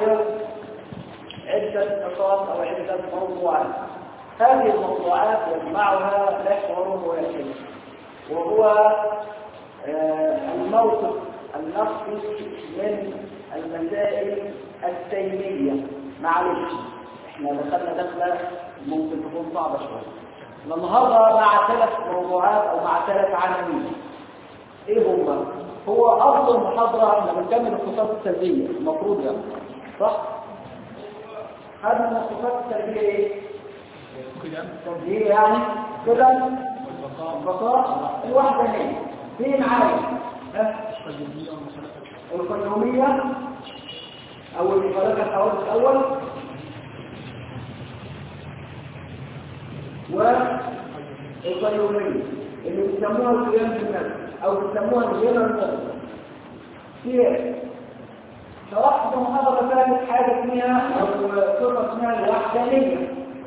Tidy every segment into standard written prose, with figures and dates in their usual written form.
يحرر عدة نقاط أو عدة موضوعات. هذه الموضوعات يجمعها محور واحد، وهو الموقف النقدي من المسائل التيمية. معلش احنا دخلنا دخلة ممكن تكون صعبة شوية النهارده مع 3 موضوعات او مع 3 عناوين. ايه هما؟ هو افضل محاضرة احنا بنكمل الصفات السلبية المفروض يعني، صح؟ هذه من الصفات السلبية ايه؟ السلبية يعني كده البقاء الوحدانية. في معايا القيومية او الخلاقة الحوادث الاول والقيومية اللي بيسموها القيام بالنفس او بيسموها الجنرال نفس. في شرحت محاضرة ثالث حاجة اسمها او صفة اسمها الوحدانية،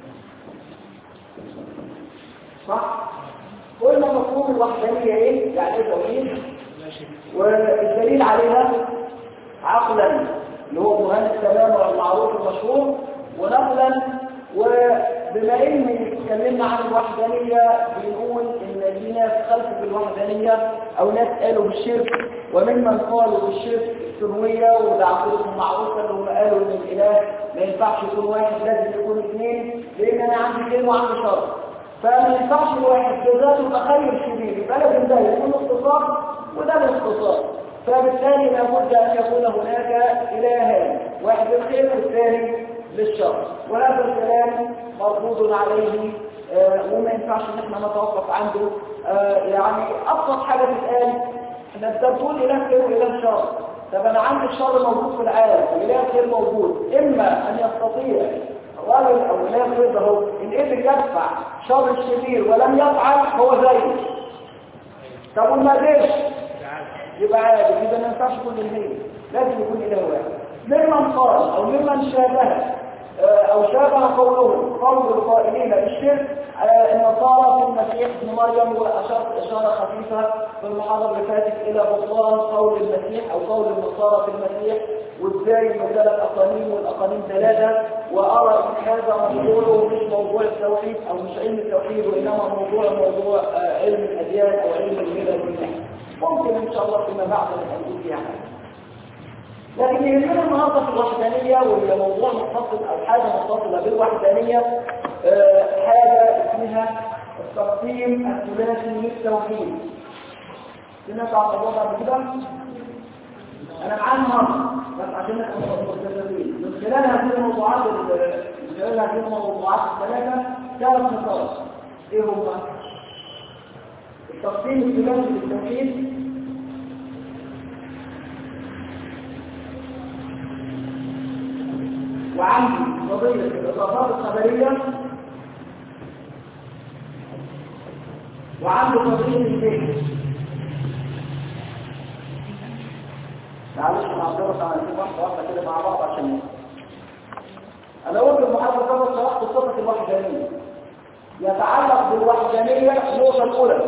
صح؟ قلنا مفهوم الوحدانية ايه؟ يعني ايه توحيد؟ والدليل عليها عقلا اللي هو برهان السلام والمعروف المشهور، ونقلا وبما ان اتكلمنا عن الوحدانية بنقول ان في ناس خلفوا في الوحدانية او ناس قالوا بالشرك، وممن قالوا بالشرك السنوية وده عقيدتهم معروفة اللي هم قالوا ان الاله ما ينفعش يكون واحد لازم يكون 2، لان انا عندي خير وعندي شر، فما ينفعش الواحد بذاته تخيل كبير، يبقى لازم ده يكون اختصاص وده الاختصاص، فبالتالي لابد ان يكون هناك الهان، واحد للخير والثاني للشر، وهذا الكلام مرفوض عليه وما ينفعش ان احنا نتوقف عنده. يعني ابسط حاجه تتقال احنا بتقول اله خير واله شر، طب انا عندي الشر موجود في العالم واله الخير موجود، اما ان يستطيع الراجل او اله الخير ده هو ان قدر يدفع شر الشرير ولم يفعل هو زيه، طب وما قدرش يبقى عادي، يبقى ما ينفعش يكون الاثنين، لازم يكون اله واحد. ممن قال او ممن شابه او شابه قولهم قول القائلين بالشرك النصارى في المسيح ابن مريم، واشرت اشاره خفيفه في المحاضره اللي فاتت الى بطلان قول المسيح او قول النصارى في المسيح، وازاي ال3 اقانيم والاقانيم 3، وارى ان هذا موضوعه مش موضوع التوحيد او مش علم التوحيد، وانما موضوع علم الاديان او علم الملل والنحو. ممكن ان شاء الله فيما بعد نقول فيها حاجه، لكن يهمنا النهارده في الوحدانيه، وهي موضوع متصل او حاجه متصله بالوحدانيه، حاجه اسمها التقسيم الثلاثي للتوحيد. سمعت عن الموضوع ده قبل كده؟ انا معانا مره بس عشان نبقى متفقين من خلال هذه الموضوعات الثلاثه 3 نقاط. ايه هما؟ التقسيم الثلاثي للتوحيد، وعندي قضية الإضافات الخبرية، وعندي قضية الفهم. معلش مع الدرس عملتين واحدة كده مع بعض عشان أنا قلت المحاضرة كده شرحت صفة الوحدانية. يتعلق بالوحدانية النقطة الأولى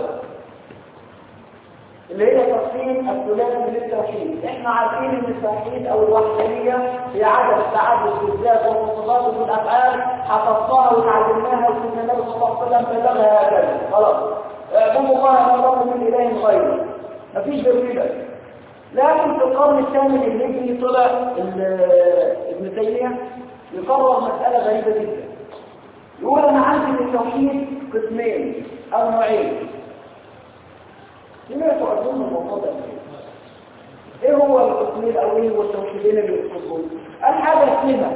اللي هي تقسيم الثلاثي للتوحيد. احنا عارفين ان التوحيد او الوحدانيه هي عدم التعدد في الذات والصفات والافعال، حفظناها وتعلمناها وسيدنا النبي صلى الله عليه وسلم بلغها هكذا خلاص. اعبدوا الله ما لكم من اله غيره، مفيش غير كده. لكن في القرن الثامن الهجري طلع ابن تيميه يقرر مساله غريبه جدا، يقول انا عندي التوحيد قسمين او نوعين. سمعتوا أظن الموضوع ده ايه هو القسمين الاولين والتوحيدين اللي يقصدون؟ الحاجه اسمها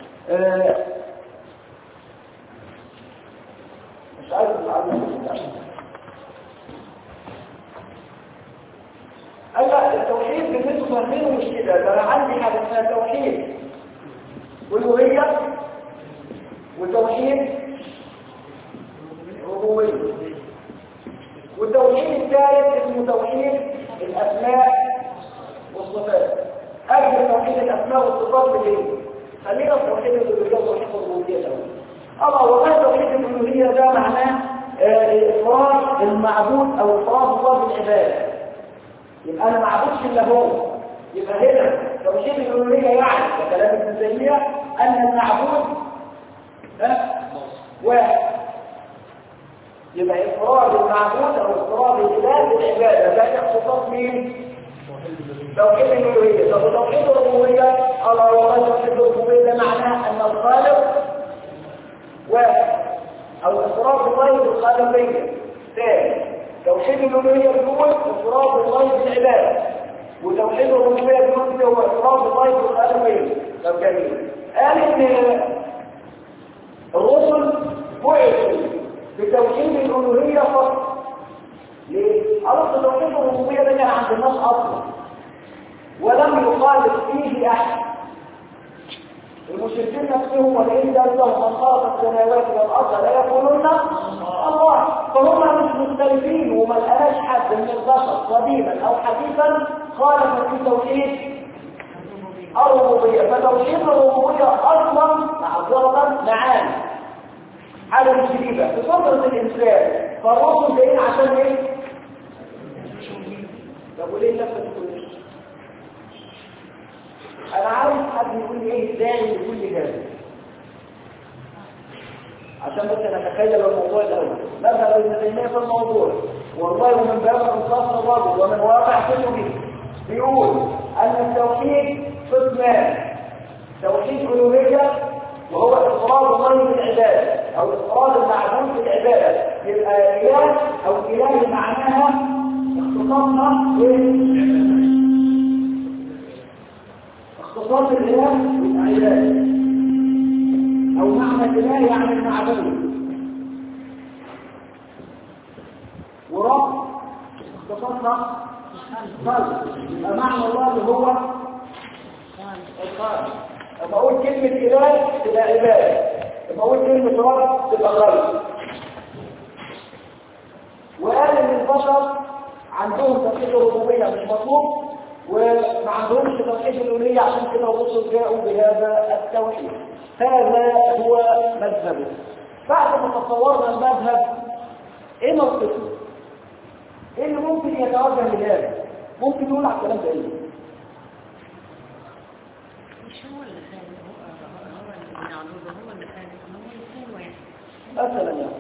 مش عارف التوحيد بالنسبه لمين مش كده، ده انا عندي حاجه اسمها توحيد والوهيه وتوحيد الربوبيه، والتوحيد الثالث اسمه توحيد الاسماء والصفات. اجل توحيد الاسماء والصفات بالايه؟ خلينا في توحيد الالوهيه وتوحيد الربوبيه الاول. والله توحيد الالوهيه ده معناه افراد المعبود او افراد الله بالعباده، يبقى انا ما اعبدش الا هو، يبقى هنا توحيد الألوهية يعني كلام ابن تيمية أن المعبود واحد. يبقى إفراد المعبود أو إفراد الإله بالعبادة ده اختصاص مين؟ توحيد الألوهية. طب توحيد الربوبية الله والله توحيد الربوبية ده معناه أن الخالق واحد أو إفراد الله بالخالقية. ثاني توحيد الألوهية بيقول إفراد الله بالعبادة، وتوحيد الربوبية بيقول هو إفراد الله بالخالقية. طب جميل. قال إن الرسل بعثوا بتوحيد الألوهية فقط. ليه؟ قالوا توحيد الربوبية ده كان عند الناس أصلا ولم يخالف فيه أحد. المشركين نفسهم ولئن سألتهم من خلق السماوات والأرض لا يقولون الله. فهم مش مختلفين وما لقاش حد من البشر قديما أو حديثا خالف في توحيد الربوبية. فتوحيد الربوبية أصلا معذرة معاني حاجة مش جديدة في فطرة الإنسان. فالرسل جايين عشان إيه؟ طب وليه نفسك تقول؟ أنا عاوز حد يقول لي إيه الداعي لكل هذا عشان بس نتخيل الموضوع الأول. ماذا ابن تيمية في الموضوع والله ومن باب انصاف الرجل ومن واقع كتبه بيقول أن التوحيد قسمان: توحيد ألوهية وهو إفراد الله بالعبادة أو إفراد المعبود بالعبادة. يبقى إله أو إله معناها اختصاصنا اختصاص الإله بالعبادة، أو معنى الإله يعني المعبود. ورب اختصاصنا خلق، يبقى معنى الله اللي هو الخالق. لما أقول كلمة إله تبقى عبادة، لما أقول كلمة رب تبقى خلق. وقال إن البشر عندهم توحيد الربوبية مش مطلوب وما عندهمش توحيد الألوهية، عشان كده الرسل جاءوا بهذا التوحيد. هذا هو مذهبه. بعد ما تصورنا المذهب ايه موقفه؟ ايه اللي ممكن يتوجه لهذا؟ ممكن يقول على الكلام ده ايه؟ مش هو اللي خالق، هو اللي بنعبده، هو اللي خالق، هو الاثنين واحد مثلا يعني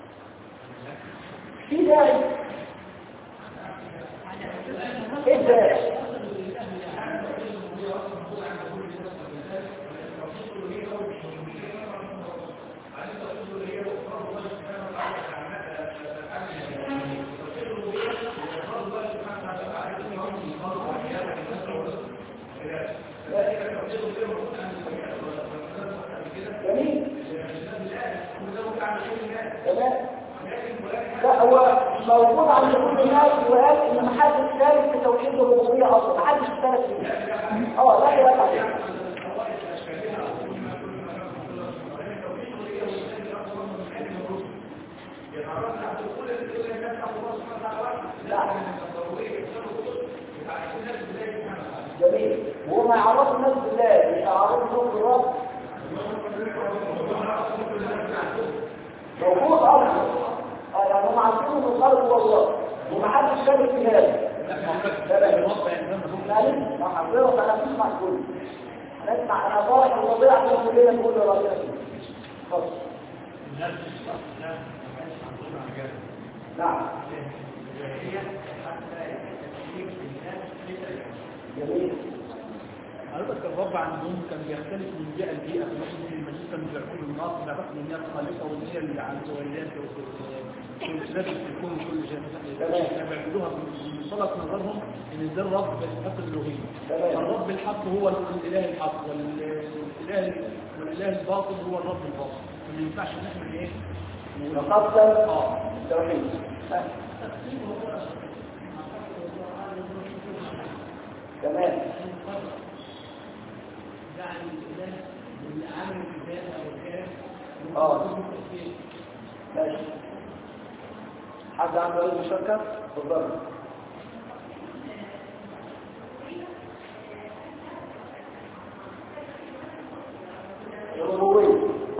في داعي ايه الداعي؟ لا هو موجود عند كل الناس وقال ان ما حدش شارك في توحيد الربوبيه اصلا، ما حدش اشترك فيه. لا خلاف عليه. لا جميل. وهو ما يعرفوا الناس بالله، مش يعرفوا الرب موجود اصلا. يعني هم عارفين ان الخالق هو الله ومحدش شارك في هذا. لا ما حضرتك انا بسمع كله، نسمع انا طالع من الوضيع عشان كلنا نقول له ربنا اتفضل. نعم جميل. حضرتك الرب عندهم كان بيختلف من جهه لجهه، في المجلس كانوا بيعبدوا الناس بيعرفوا ان هي الخالقه وان هي اللي عند وليات وكل في الكون وكل شيء. كانوا بيعبدوها من منطلق نظرهم ان ده الرب بصفات الالوهيه. الرب الحق هو الاله الحق، والاله الباطل هو الرب الباطل. ما ينفعش ان احنا ايه نقسم التوحيد. تمام. يعني الاله اللي عامل الكتاب او الكلام ماشي. حد عنده اي مشاركه؟ اتفضل. الربوبيه.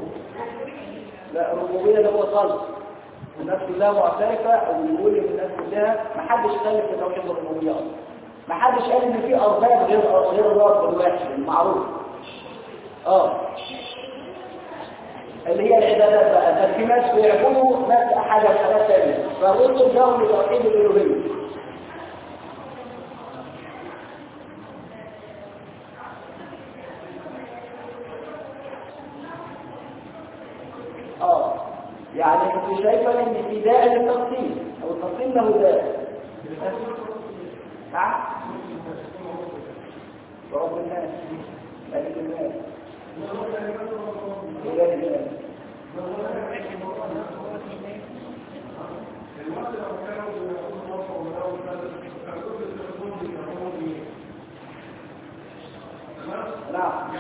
لا الربوبيه ده هو خلق الناس كلها معترفه، او يقول ان الناس كلها ما حدش خالف في توحيد الربوبيه اصلا. ما حدش قال ان في ارباب غير الرب الواحد المعروف. اللي هي العبادات بقى، في ناس بيعبدوا ناس حاجات ثانيه، فالرسل جاءوا لتوحيد الالوهيه. يعني انت شايفه ان في داعي للتقسيم، او التقسيم له داعي. نعم رب الناس ملك الناس اله الناس. نعم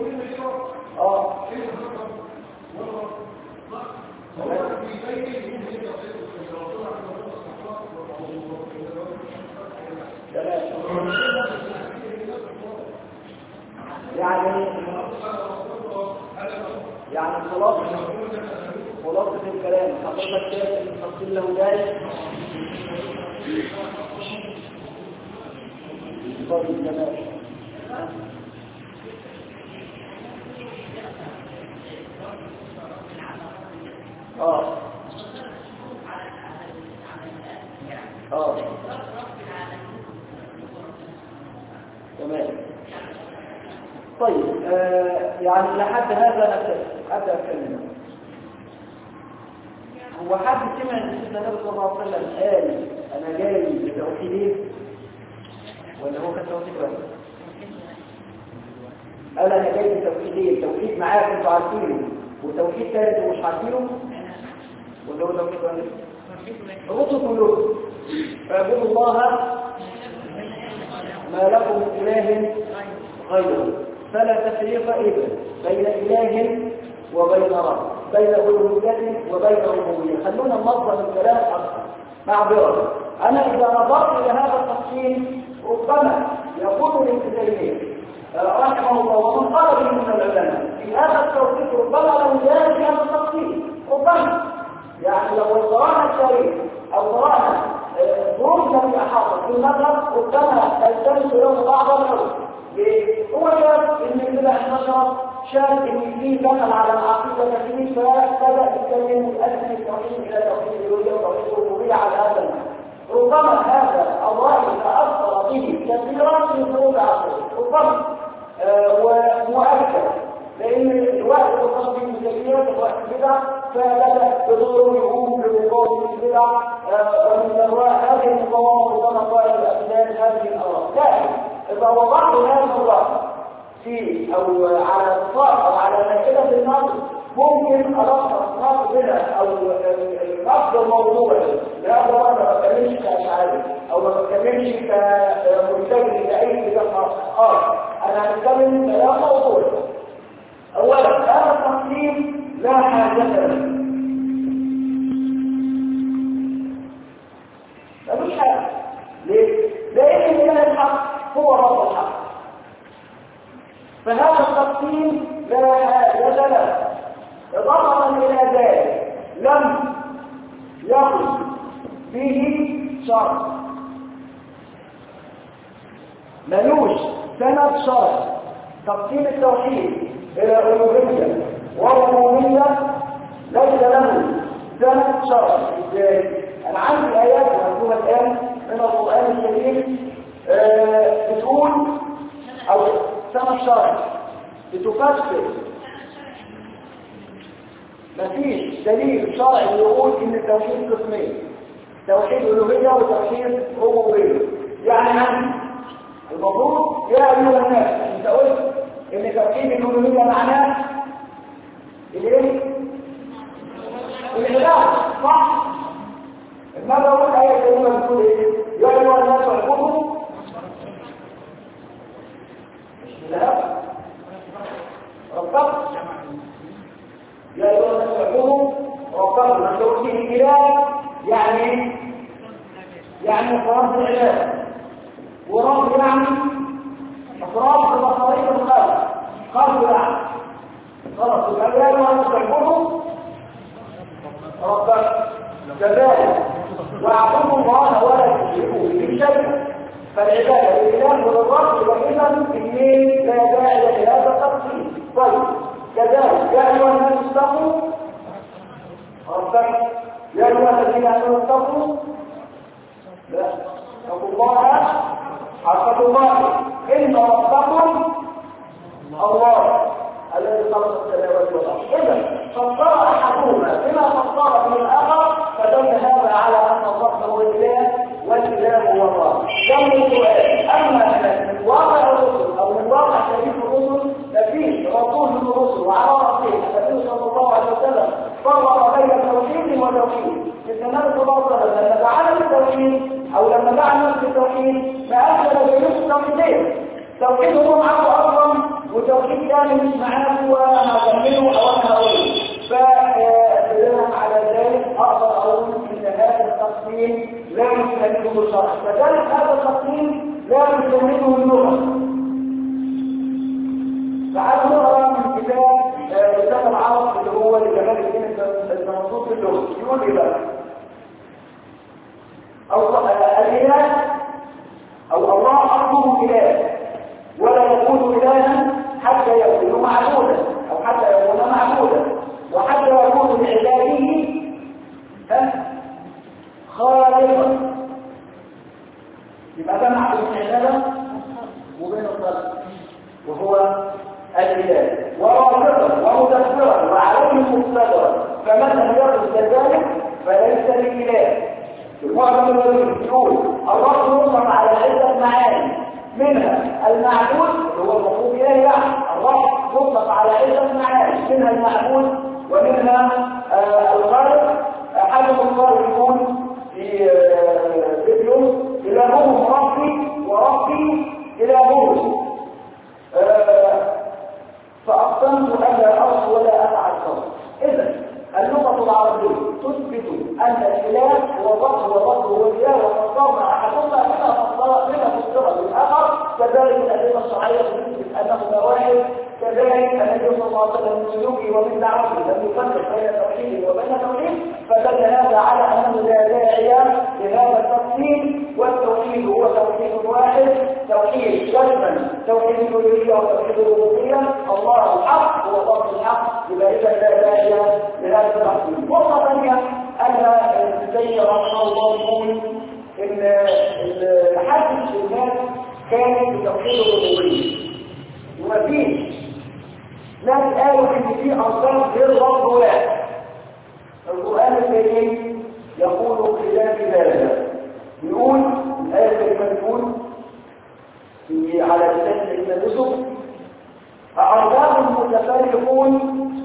يعني خلاصة الكلام حضرتك شايف ان التفصيل له داعي. طيب تمام. تمام. طيب يعني لحد هذا أبدأ أتكلم. هو حد سمع ان سيدنا النبي صلى الله عليه وسلم قال انا جاي لتوحيدين ولا هو كان توحيد واحد؟ قال انا جاي لتوحيدين، توحيد معاك انتوا عارفينه وتوحيد ثالث ومش عارفينه، ولا هو توحيد واحد؟ الرسل كلهم اعبدوا الله ما لكم من اله غيره فلا تفريق إذن بين إله وبين رب، بين ألوهية وبين ربوبية. خلونا ننظم الكلام أكثر معذرة. أنا إذا نظرت إلى هذا التفصيل ربما يقول ابن تيمية رحمه الله ومن قال به من العلماء في هذا التوحيد ربما له داعي في هذا التفصيل، ربما يعني لو قرانا التاريخ أو قرانا ظروفنا في أحاطة في المذهب ربما تلتمس له بعض الحروف. هو شاف ان البدع انتشرت، شاف ان في دخل على العقيده كثير، فبدا يتكلم ويؤدي التوحيد الى توحيد الالوهيه وتوحيد الربوبيه على هذا المعنى. ربما هذا الراي تاثر به كثيرا في ظروف عصره، ربما ومؤكد لان الوقت الخاص بالمسلمين الوقت البدع، فبدا بدور يقوم بمقاومه البدع ومن الراي هذه المقاومه ربما قال الاسلام هذه الاراء. لكن إذا وضعت هذا الرأي في أو على الصار أو على مائدة النقد ممكن ألخص نقد بنا أو نقد الموضوع. لا أنا ما بتكلمش كأشعاري أو ما بتكلمش كمنتج لأي كتاب آخر، أنا هتكلم كلام موضوع. أولا هذا التقسيم لا حاجة له، ملوش حاجة. ليه؟ لأن من الحق هو رب الحق، فهذا التقسيم لا حاجة له. إضافة إلى ذلك لم يقل به شرط، ملوش سند شرط. تقسيم التوحيد إلى ألوهية وربوبية ليس له سند شرط. إزاي؟ أنا عندي آيات مكتوبة الآن من القرآن الكريم بتقول او سنة الشرع بتفسر. مفيش دليل شرعي يقول ان التوحيد قسمين، توحيد الوهية وتوحيد ربوبية. يعني المفروض يا ايها الناس انت قلت ان توحيد الوهية معناه الايه؟ العبادة، صح؟ ماذا اقول ايه كلمة بتقول ايه؟ يا ايها الناس اعبدوا لا ربك، يا ايها الناس اعبدوا ربكم. ما تقول فيه اله يعني فرض العباده، ورب يعني افراد بمصاريف الخلق، خلق يعني خلاص. يبقى يا ايها الناس اعبدوا ربك كذلك واعبدوا الله ولا تشركوا به شيئا. فالعبادة لله وللرب وإذا اثنين لا داعي لهذا التقسيم. طيب كذلك يا أيها الناس اتقوا ربكم، يا أيها الذين آمنوا اتقوا لا اتقوا الله حق تقاته إن ربكم الله الذي خلق السماوات والأرض. إذا فسر أحدهما بما فسر به الآخر فدل هذا على أن الله هو الإله والإله هو الله. كم السؤال أما من واقع الرسل أو من واقع تاريخ الرسل ففيه رسول من الرسل وعلى رأسه النبي صلى الله عليه وسلم فرق بين توحيد وتوحيد. النبي صلى الله عليه وسلم لما دعا للتوحيد أو لما دعا الناس للتوحيد ما أدخل بينهم التوحيدين. توحيد هو معه أصلا وتوحيد ثاني مش معاه وهكمله أو أنا هقوله. فبناء على ذلك أقدر أقول إن هذا التقسيم لا يستمده الشرع، فذلك هذا التقسيم لا يستمده اللغة. تعالوا نقرأ من كتاب العرب اللي هو لجمال الدين المنصوص في اللغة. يقول إيه بقى؟ الإله أو الله أصله إله ولا يكون إلها حتى يكون معبودا أو حتى يكون معبودا وحتى يكون لعباده خالقا. يبقى ده معبود العبادة وبين الخلق وهو الإله ورازقا ومدبرا وعليه مقتدرا، فمن يقصد ذلك فليس بإله. المعظم الذي يقول الله يطلق على عدة معاني منها المعبود هو المفروض إليه يعني الله يطلق على عدة معاني منها المعبود ومنها الخالق. أحد الصالحون في فيديو إلههم ربي وربي إلههم فأقسمت ألا أرض ولا أفعل صوت. إذا اللغة العربية تثبت أن الإله هو الرب والرب هو الإله وفسرنا أحدهما بما فسر بالآخر. كذلك الأدلة الشرعية تثبت أنهما واحد. كذلك النبي صلى الله عليه وسلم من سلوكه ومن دعوته لم يفرق بين توحيد وبين توحيد، فدل هذا على أنه لا داعي لهذا التقسيم. والتوحيد هو توحيد واحد، توحيد جزما توحيد الألوهية وتوحيد الربوبية. الله الحق هو الله الحق، يبقى إذا لا داعي لهذا التقسيم. نقطة ثانية أن السيد رحمه الله يقول إن تحدث الناس كان بتوحيد الربوبية ومفيش ناس قالوا ان في اصنام غير رب واحد. القران الكريم يقول خلاف ذلك. يقول الايه الكريمه تقول على لسان سيدنا يوسف أأرباب متفرقون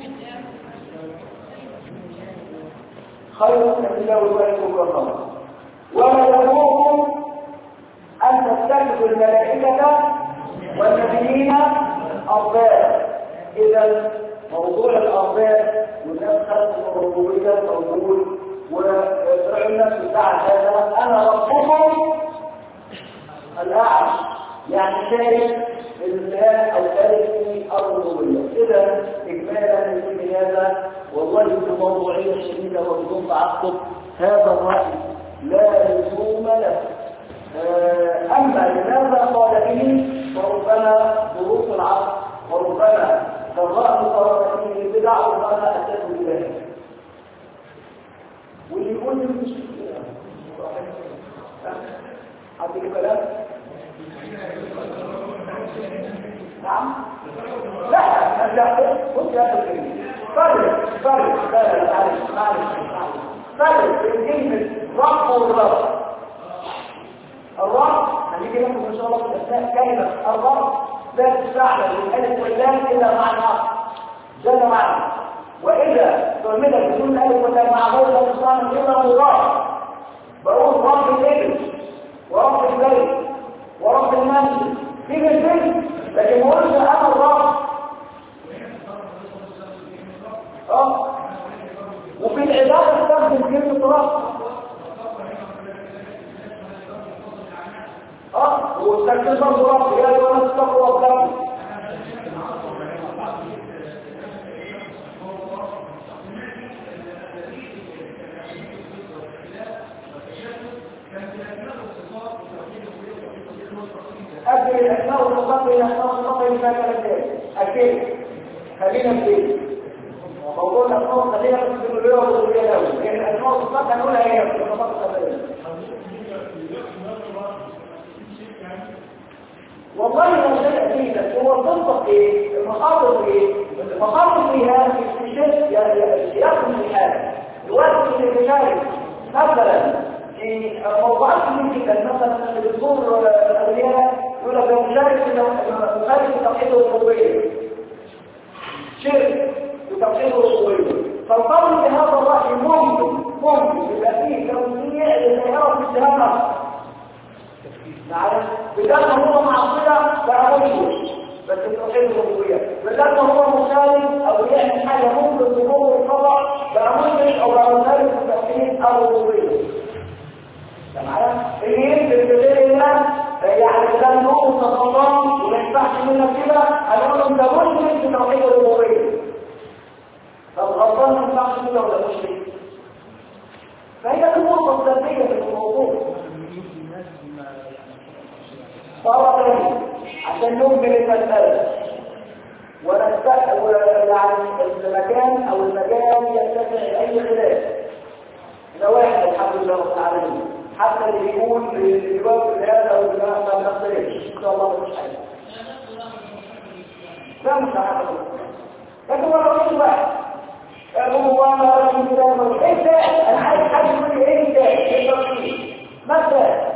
خير من الله الواحد القهار ولا يأمركم أن تتخذوا الملائكة والنبيين أرباب. إذا موضوع الأرباب والناس خلقوا الربوبية موجود وفرع الناس بتاع هذا أنا ربكم الأعلى، يعني شايف الله أو شايف الربوبية. إذا إجمالا في هذا والله بموضوعية شديدة وبدون تعقب هذا الرأي لا لزوم له. أما لماذا قال به فربما ظروف العصر وربما ضراء صارت فيه البدع وربما أتته بذلك. واللي يقول لي مش حد الكلام نعم لا بص يا أخي فرق بين كلمة رب والرب. الرب هنيجي لكم ان شاء الله في اثناء كلمه الرب لا تستعمل بالالف واللام الا مع العقل جل وعلا، واذا تعملها بدون الف واللام مع غير لا تستعمل الا الله. بقول رب الابن ورب البيت ورب المنزل في البيت، لكن ما قلتش انا الرب. وفي العباده استخدم كلمه رب والتكليف برضه يا ايها الناس اتقوا ربكم. أجل الأسماء والصفات إلى أسماء والصفات اللي فيها كلام أجل خلينا في موضوع الأسماء والخلينا في الأولوية والأولوية الأولى لأن الأسماء والصفات هنقولها هي في الصفات الخبرية. والله ما شيء أكيد هو الضبط إيه؟ المخاطر إيه؟ المخاطر فيها في الشرك يأخذ في حاجة الوقت اللي بيشارك مثلا في موضوعات كتير جدا مثلا الدكتور الأولياء يقول لك مشارك في توحيد الربوبية شرك في توحيد الربوبية فالقول بهذا الرأي ممكن يبقى فيه توسيع للسيارة في الجهة معايا بدل ما هو معصية بقى مشرك بس توحيد الربوبية بدل ما هو مخالف أو يعمل حاجة ممكن ظهور الخطأ بقى مشرك أو بقى مخالف في توحيد الربوبية معايا ايه بالغير الله يعني ده نوع تخطام وما ينفعش منك كده هنقول لهم ده مشرك في توحيد الربوبيه طب غلطان ما ينفعش كده ولا مشرك فهي النقطه السلبيه في الموضوع صار تاني عشان نكمل المساله يعني المكان او المجال يتسع اي خلاف ده واحد الحمد لله رب العالمين حتى اللي يقول الجواب في هذا او ما بنختلفش ان شاء الله مش حاجه لا مش عارف لكن هو الرئيس واحد هو ما رأي كلامه انت انا عايز حد يقول لي انت التفصيل مثلا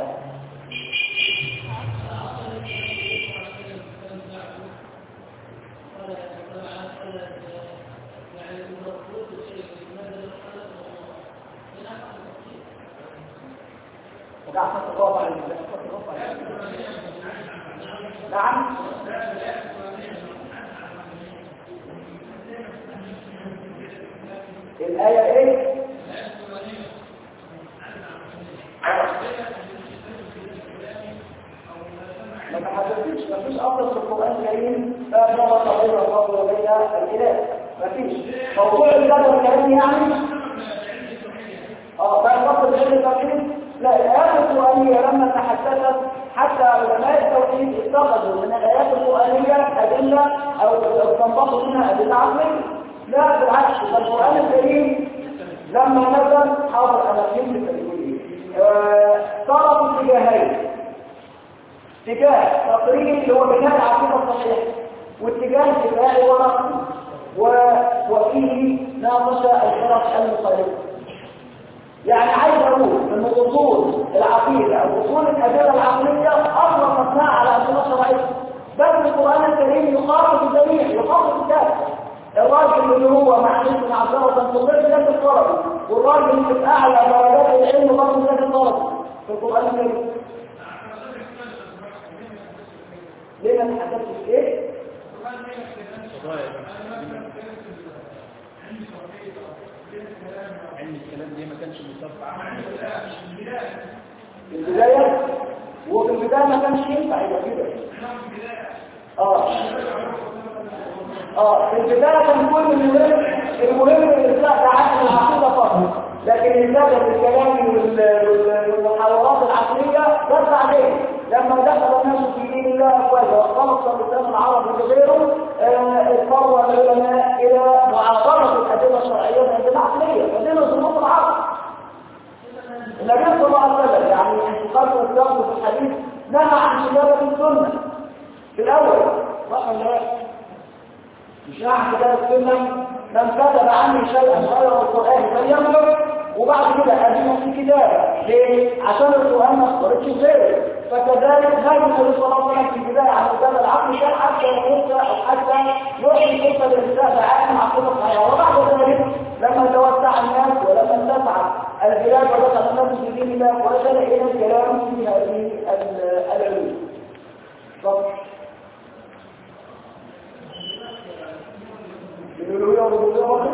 نعم الآية ايه؟ ما تحدثتش مفيش أفضل في القرآن الكريم لا شرط بين الرب وبين الإله مفيش موضوع الإله والكلام يعني بقى فضل العلم التوحيد لا الآيات القرآنية لما تحدثت حتى علماء التوحيد اتخذوا من الآيات القرآنية أدلة أو تنبطوا منها أدلة عقلية لا بالعكس القرآن الكريم لما نزل حاضر أنا فهمت التقرير صار في اتجاهين اتجاه تقرير اللي هو بناء العقيدة الصحيحة واتجاه دفاعي ورقمي وفيه ناقش الفرق المخالفة يعني عايز اقول ان اصول العقيده او اصول الادله العقليه اصلا مبنيه على ادله شرعيه بل القران الكريم يخاطب الجميع يخاطب الكافر الراجل اللي هو معلش معذره في الطب ده الطلب والراجل اللي في اعلى درجات العلم برضه ده الطلب في القران الكريم ليه ما تحدثتش ايه؟ علم الكلام دي ما كانش مصطفى في البداية وفي البداية ما كانش ينفع يبقى كده في البداية كان كل المهم الإصلاح ده عشان العقيدة فقط لكن الإصلاح بالكلام والمحاورات العقلية بس عليه لما دخل الناس في دين الله أفواجا واختلط اللسان العربي بغيره اضطر العلماء إلى معاصرة الأدلة الشرعية والأدلة العقلية ودين ظروف العقل النبي صلى الله عليه وسلم يعني انتقال والسلام في الحديث نهى عن كتابة السنة في الأول صح ولا لا؟ مش نهى عن كتابة السنة من كتب عني شيئا غير القرآن فليملك وبعد كده أدينا في كتابة ليه؟ عشان القرآن ما اختارتش غيره فكذلك نهى النبي صلى الله عليه وسلم في البداية عن كتابة العقل حتى يموت أو حتى يحيي قصة الإنسان عن عقيدة الحياة وبعد ذلك لما توسع الناس ولما اتسع البلاد ودخل الناس في دين الله وصل إلى الكلام في هذه العلوم. الألوهية والربوبية واحد؟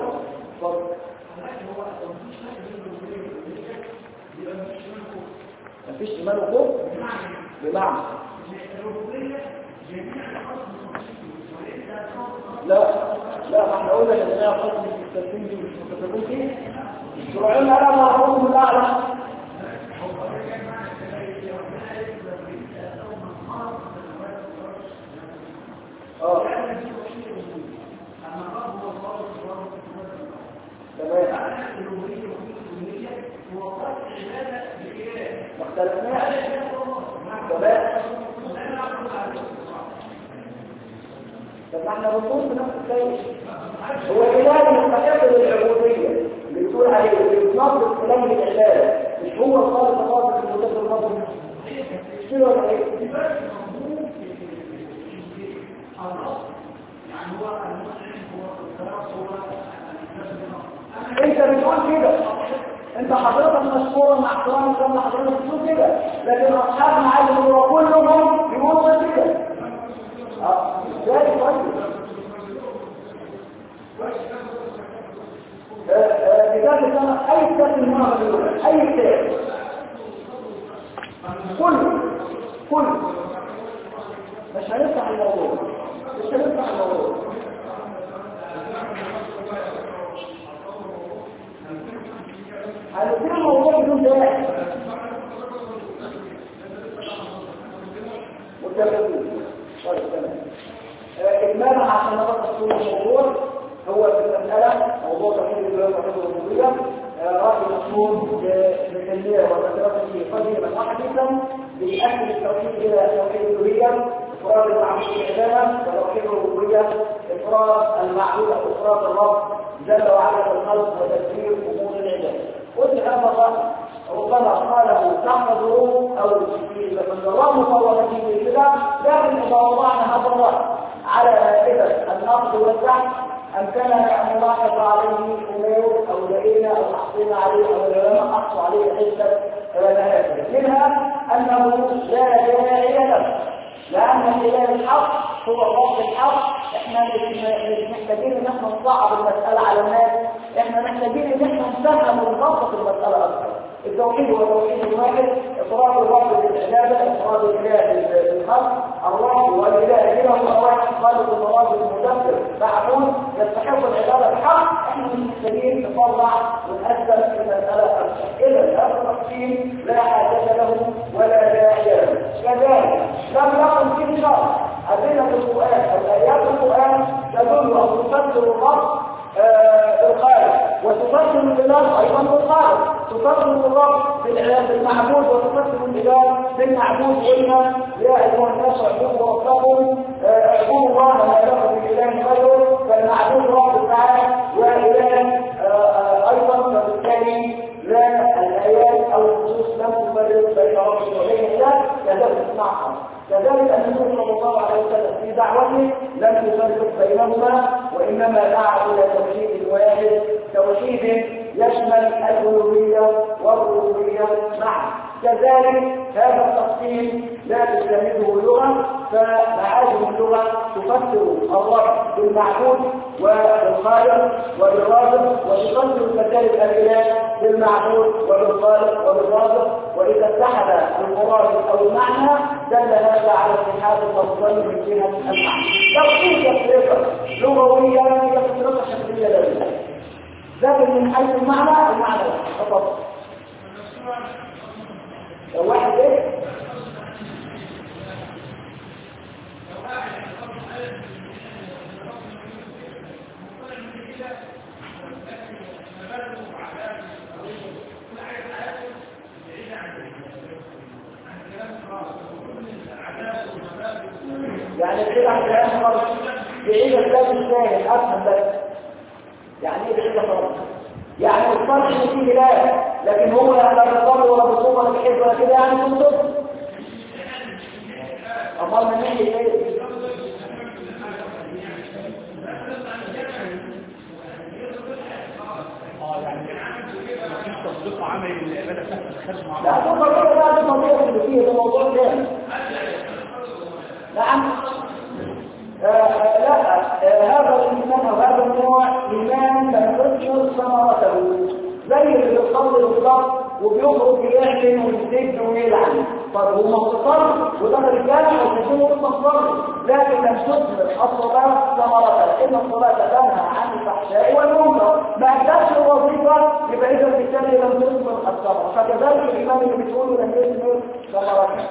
مفيش إيمان وكفر؟ بمعنى لا احنا قلنا ان هي حكم التسليم دي مش متفقين فيه شرعنا لنا حكم الاعلى تمام. طب احنا بنقول في نفس الشيء هو الاله يستحق للعبوديه اللي بتقول عليه اللي بتنظر كلام العباده مش هو الخالق خالص المدبر المصري كده ولا ايه؟ انت بتقول كده انت حضرتك مشهورة مع احترام كما حضرتك بتقول كده لكن اصحاب معالم هو كلهم بيقولوا كده ازاي طيب كتاب اي كتاب من هنا اي كتاب كله مش هنفتح الموضوع هنفتح الموضوع بدون داعي متفقين طيب تمام إجمالا عشان نبقى تصوير الموضوع هو في المسألة موضوع تحديد الولايات الرئيسية رأي مشهور بالتنمية والتدرس في قديما وحديثا بيأكد التوحيد إلى توحيد الألوهية إفراد المعبود بالعبادة وتوحيد الربوبية إفراد المعبود أو إفراد الرب جل وعلا بالخلق وتدبير أمور العبادة قلت هذا ربما قاله تحفظه أو في النظام مفوضته كده لكن إذا وضعنا هذا الرأي على مائدة النقد والبحث أمكننا أن نلاحظ عليه أمور أو لقينا أو حصينا عليه أو العلماء حصوا عليه عدة نهاية منها أنه لا داعي له لأن الإله الحق هو الرب الحق احنا مش محتاجين ان احنا نصعب المسألة على الناس احنا محتاجين ان احنا نفهم ونبسط المسألة أكثر التوحيد هو توحيد واحد إفراد الرب بالعبادة إفراد الإله بالخلق الرب والإله كده هو واحد خالق المراد المدبر معلوم يستحق العبادة الحق احنا مش محتاجين نطلع ونقدم في المسألة أكثر إذا هذا التقسيم لا حاجة له ولا داعي له كذلك لم يكن فيه شرط أدلة القرآن أو آيات القرآن تدل أو تفسر الرب بالخالق وتفسر الإله أيضا بالخالق تفسر الرب بالمعبود وتفسر الإله بالمعبود قلنا يا أيها الناس اعبدوا ربكم اعبدوا الله ما لكم من إله غيره فالمعبود رب تعالى وإله أيضا فبالتالي لا الآيات أو النصوص لم تفرق بين رب وبين الله كذلك اسمعها كذلك النبي صلى الله عليه وسلم في دعوته لم يفرق بينهما وإنما دعا إلى توحيد واحد توحيد يشمل الألوهية والربوبية معا كذلك هذا التقسيم لا تستمده اللغة فمعاجم اللغة تفسر الرب بالمعبود وبالخالق وبالرازق وتفسر المسالك الإله بالمعبود وبالخالق وبالرازق وإذا اتحد المراد أو المعنى دل هذا على اتحاد الأفضل من جهة المعنى لو كنت تفرقة لغوية هي تفرقة شكلية لديها لكن من حيث المعنى فقط لو واحد ايه يعني كده عشان خالص بعيد الكلام الثاني افهم بس يعني ايه بعيد خالص يعني الفرق اللي فيه لا لكن هو لا بالضبط ولا بالصوم ولا بحيث ولا كده يعني بالضبط امال من ناحيه ايه مفيش تطبيق عملي للعباده تحت الخارج مع لا تفضل بقى الموضوع اللي فيه ده موضوع ثاني نعم لا هذا الإنسان أو هذا النوع إيمان تنتشر ثمرته زي اللي بيصلي بالضبط وبيخرج بيحزن ويزيد ويلعن طب هو مصطفى وده رجاله ويكون مصطفى لكن لم تثمر الصلاة ثمرتها إن الصلاة تنهى عن الفحشاء والمنكر ما أدتش الوظيفة يبقى إذا بالتالي لم تثمر الثمرة فكذلك الإيمان اللي بتقوله لم يثمر ثمرتها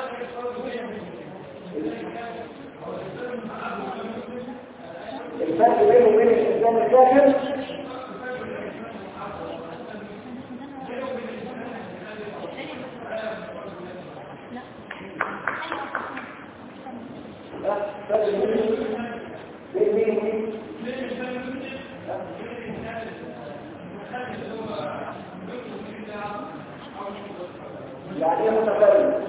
الفرق بينه وبين الإنسان الكافر يعني ايه متكلم؟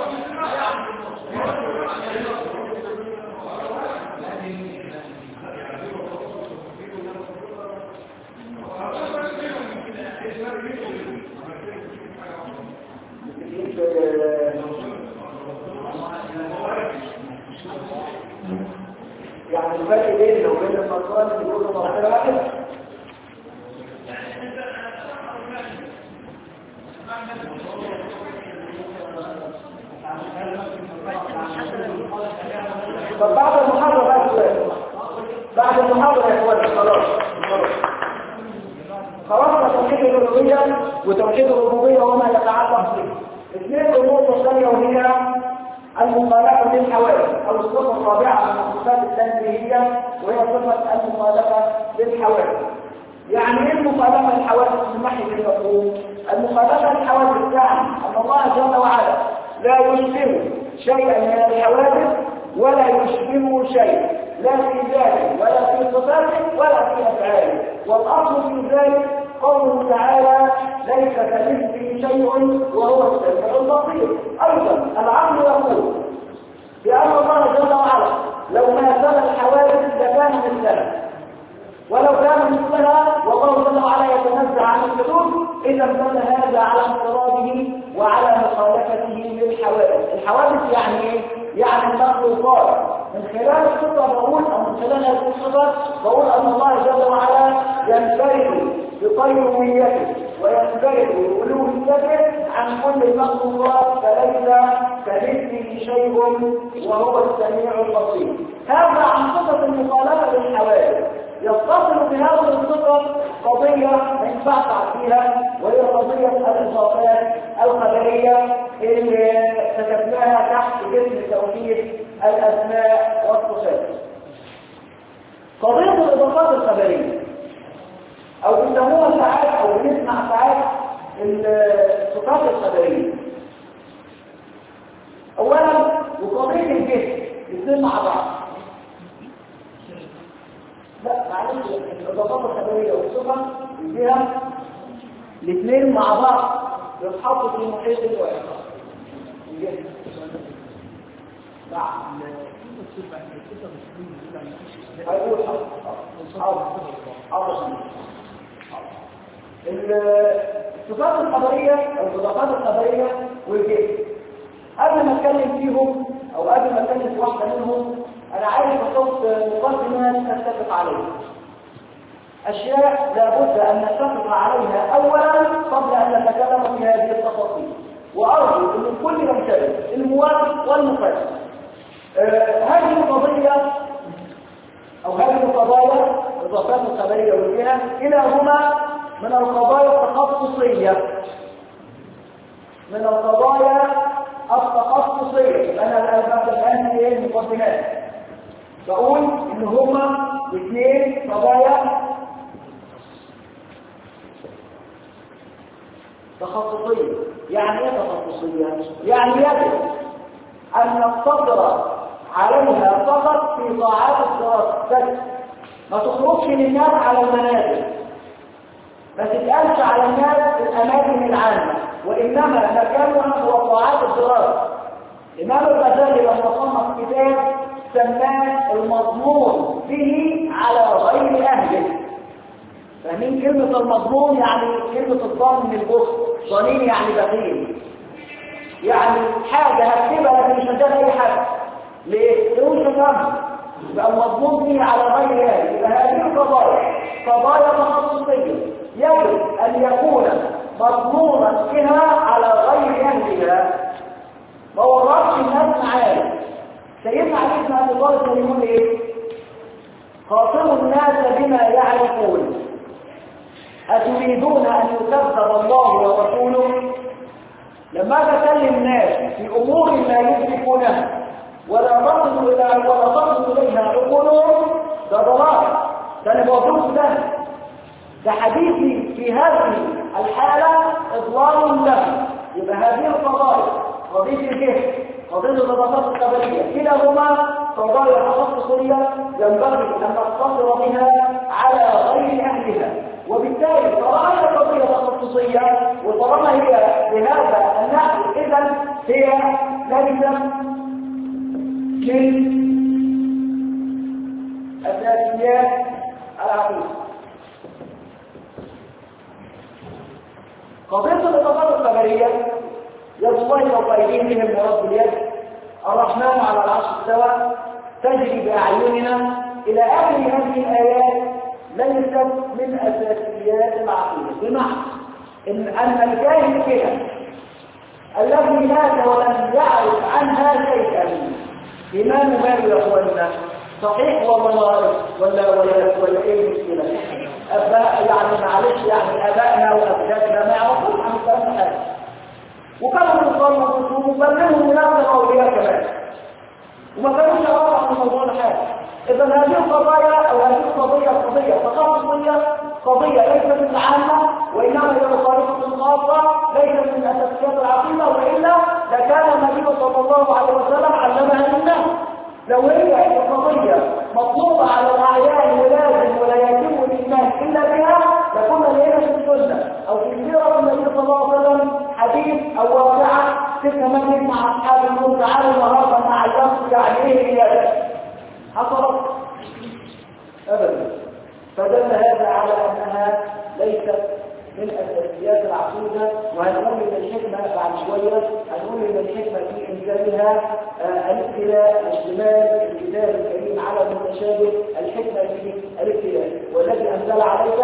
يعني الفرق بيننا وبين المنصورة اللي بيقولوا مرحلة واحدة. طب بعد المحاضرة بقى سؤال. بعد المحاضرة يا اخوان خلاص توحيد الألوهية وتوحيد الربوبية وما يتعلق به. اثنين النقطة الثانية وهي المخالفة للحوادث أو الصفة الرابعة من الصفات التنزيهية وهي صفة المخالفة للحوادث. يعني ايه المخالفة للحوادث من ناحية المفهوم؟ المخالفة للحوادث يعني أن الله جل وعلا لا يشبه شيئا من الحوادث ولا يشبهه شيء لا في ذاته ولا في صفاته ولا في أفعاله. والأصل في ذلك قوله تعالى ليس كمثله شيء وهو السميع البصير. أيضا العقل يقول بأن الله جل وعلا لو ماثل الحوادث لكان مثلها ولو كان مثلها والله جل وعلا يتنزع عن الحدود إذا دل هذا على انفراده وعلى مخالفته للحوادث. الحوادث يعني ايه؟ يعني المخلوقات. من خلال الصفة بقول أو من خلال هذه الصفة بقول أن الله جل وعلا ينفرد بقيوميته وينفرد بألوهيته عن كل المخلوقات فليس كمثله شيء وهو السميع البصير. هذا عن صفة المخالفة للحوادث. يتصل بهذه الصفة قضية ما ينفعش فيها وهي قضية الإضافات الخبرية اللي كتبناها تحت اسم توحيد الأسماء والصفات. قضية الإضافات الخبرية أو بيسموها ساعات أو بنسمع ساعات الصفات الخبرية. أولا وقضية الجسم الاثنين مع بعض. لا معلش الإضافات الخبرية والصفة فيها الاثنين مع بعض يتحطوا في محيط الواحد. نعم. هيقول الصفات الخبرية أو الإضافات الخبرية والجسم قبل ما أتكلم فيهم أو قبل ما أتكلم في واحدة منهم أنا عايز أحط مقدمة نتفق عليها. أشياء لابد أن نتفق عليها أولا قبل أن نتكلم في هذه التفاصيل. وأرجو أن الكل ينتبه الموافق والمخالف. هذه القضية أو هذه القضايا الإضافات الخبرية والجهة كلاهما من القضايا التخصصية. من القضايا التخصصية. أنا الآن في المقدمات بقول إن هما اثنين قضايا تخصصية. يعني ايه تخصصية؟ يعني يجب أن نقتصر عليها فقط في طاعات الدراسة. ما تخرجش للناس على المنازل. ما تتقالش على الناس في الأماكن العامة. وإنما مكانها هو طاعات الدراسة. الإمام الغزالي لما صنف كتاب سماه المضمون به على غير أهله. فاهمين كلمة المضمون؟ يعني كلمة الضامن من البخل. ضنين يعني بخيل. يعني حاجة هكتبها لكن مش هديها أي حاجة. ليه؟ تقول شكرا. يبقى المضمون به على غير أهله. يبقى هذه القضايا قضايا تخصصية يجب أن يكون مضمونا بها على غير أهلها. ما ورطش الناس معانا. سيدنا علي بن ابي طالب يقول ايه؟ خاطروا الناس بما يعرفون أتريدون أن يكذب الله ورسوله. لما تكلم الناس في أمور لا يدركونها ولا تصل إليها عقولهم ده ضلال. ده انا بوضوح ده حديثي في هذه الحالة إضلال له. يبقى هذه القضايا قضية الجهل قضية الإضافات الخبرية كلاهما قضايا تخصصية ينبغي أن نقتصر بها على غير أهلها، وبالتالي طالما هي قضية تخصصية وطالما هي بهذا النحو إذا هي ليست من أساسيات العقيدة. قضية الاتصالات الخبرية يد الله فوق أيديهم من رب اليد، الرحمن على العرش استوى، تجري بأعيننا إلى آخر هذه الآيات ليست من أساسيات العقيدة، بمعنى أن الجاهل كده الذي مات ولم يعرف عنها شيئا إمام مالي يا أخواننا صحيح ولا ايه المشكلة؟ أباء يعني معلش يعني أبائنا وأجدادنا ما يعرفوش عن الكلام ده حاجة، وكانوا يصلوا وبلغوا من نفس الأولياء كمان وما كانوش يعرفوا عن الموضوع ده حاجة. إذا هذه القضايا أو هذه القضية تخصصية، قضية ليست من عامة وإنما هي مخالفة خاصة ليست من أساسيات العقيدة، وإلا لكان النبي صلى الله عليه وسلم علمها للناس. لو هي القضية مطلوبة على الأعيان ولازم ولا يتم الإيمان إلا بها لكنا لقينا في السنة أو في سيرة النبي صلى الله عليه وسلم حديث أو واقعة تلك مجلس مع أصحاب النور تعالوا النهارده مع الشخص يعني إيه هي حصلت أبدا. فدل هذا على أنها ليست من أساسيات العقيدة، وهنقول إن الحكمة بعد شوية هنقول إن الحكمة في إنزالها الابتلاء واجتمال الكتاب الكريم على المتشابه، الحكمة في الابتلاء والذي أنزل عليك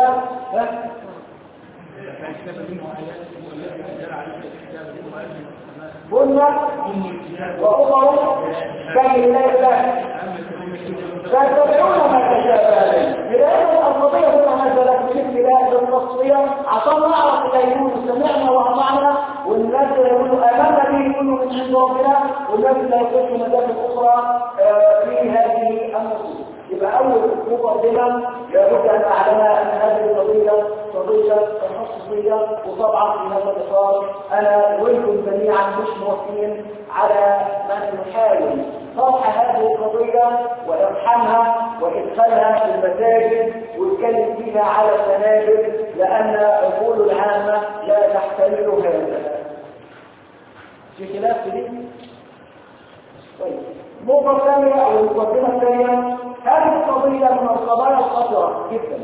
قلنا وأخر كي الله فيتبعون ما تشابه لأن القضية هنا نزلت بالابتلاء بالتصفية عشان نعرف اللي يقولوا سمعنا وأطعنا، والناس اللي يقولوا آمنا به يقولوا من عند ربنا، والناس اللي يخشوا مدارس أخرى في هذه النصوص. يبقى أول مقدمة لابد أن أعلم أن هذه قضية تخصصية، وطبعا في هذا الإطار أنا وأنتم جميعا مش موافقين على من يحاول طرح هذه القضية وإقحامها وإدخالها في المساجد ويتكلم فيها على السنابل، لأن عقول العامة لا تحتمل هذا. في خلاف في دي؟ طيب النقطة الثانية أو المقدمة الثانية، هذه القضية من القضايا الخطرة جدا.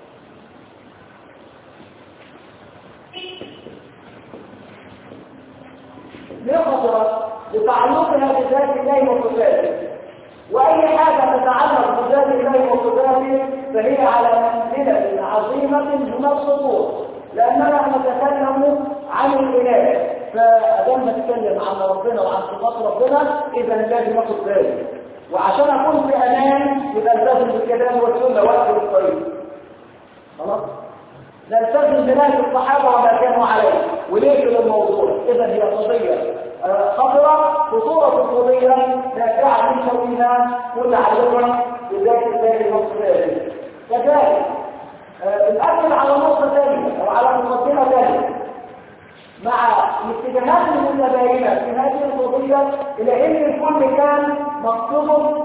ليه خطرة؟ لتعلقها بذات الله وصفاته، وأي حاجة تتعلق بذات الله وصفاته فهي على منزلة عظيمة من الخطورة، لأننا نتكلم عن الإله، فأدام نتكلم عن ربنا وعن صفات ربنا إذا لازم ناخد بالي، وعشان أكون في أمان يبقى نلتزم بالكتاب والسنة وقت الطريق. خلاص؟ نلتزم بنهج الصحابة وما كانوا عليه وليش للموضوع. إذا هي قضية خطرة، خطورة القضية دافعة من شويها كل عدوة بذات الله وصفاته. كذلك الأكل على نقطة ثانية أو على مقدمة ثانية مع الاتجاهات المتباينة في هذه القضية إلى أن الكل كان مقصود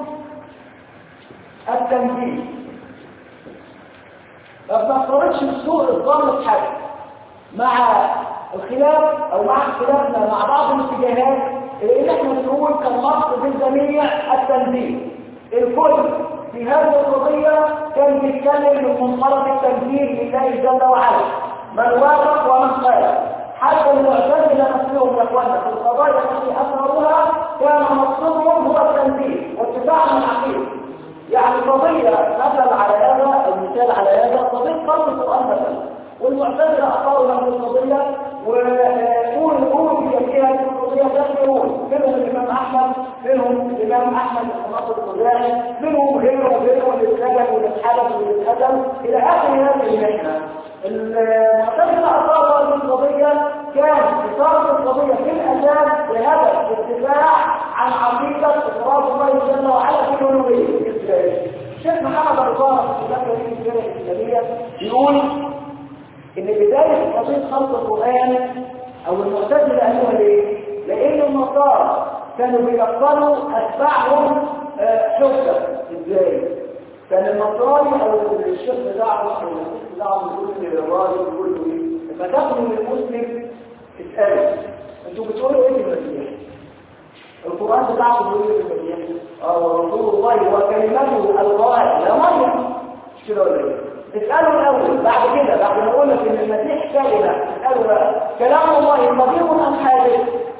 التنفيذ. ما بنفترضش بسوء الظن في حاجة مع الخلاف أو مع اختلافنا مع بعض الاتجاهات إلى أن احنا بنقول كان مقصود الجميع التنفيذ. الكل في هذه القضية كان بيتكلم من منطلق التنفيذ لله جل وعلا، من وافق ومن خالف. حتى المعتزلة نفسهم يا اخوانا في القضايا التي اثروها كان مقصودهم هو التنفيذ واتباع العقيده. يعني قضيه مثل على هذا المثال على هذا قضيه قرن القران مثلا، والمعتزله اثاروا هذه القضيه وقولوا فيها القضيه تذكرون منهم الامام احمد، منهم الامام احمد بن ناصر الخزاعي، منهم غيره اللي اتسجن واللي اتحبس واللي اتقتل الى اخر هذه المحنه. المعتزله اثاروا هذه القضيه كان إثارة القضية في الأساس بهدف الدفاع عن عقيدة إفراد الله جل وعلا في الألوهية الإسلامية. الشيخ محمد الرضا في كتابه السيرة الإسلامية بيقول إن بداية قضية خلق القرآن أو المعتزلة قالوها ليه؟ لأن النصارى كانوا بيقتلوا أتباعهم حكة. إزاي؟ كان النصراني أو الشيخ بتاعه أو الشيخ بتاعه يقول للراجل يقول له إيه؟ لما تاخدوا من المسلم اسألوا أنتوا بتقولوا إيه للمسيح؟ القرآن بتاعه بيقول إيه للمسيح؟ رسول الله وكلمته القائل لا مريم. مش كده ولا إيه؟ اسألوا الأول بعد كده بعد ما أقول لك إن المسيح كلمة اسألوا بقى كلام الله قديم أم حادث؟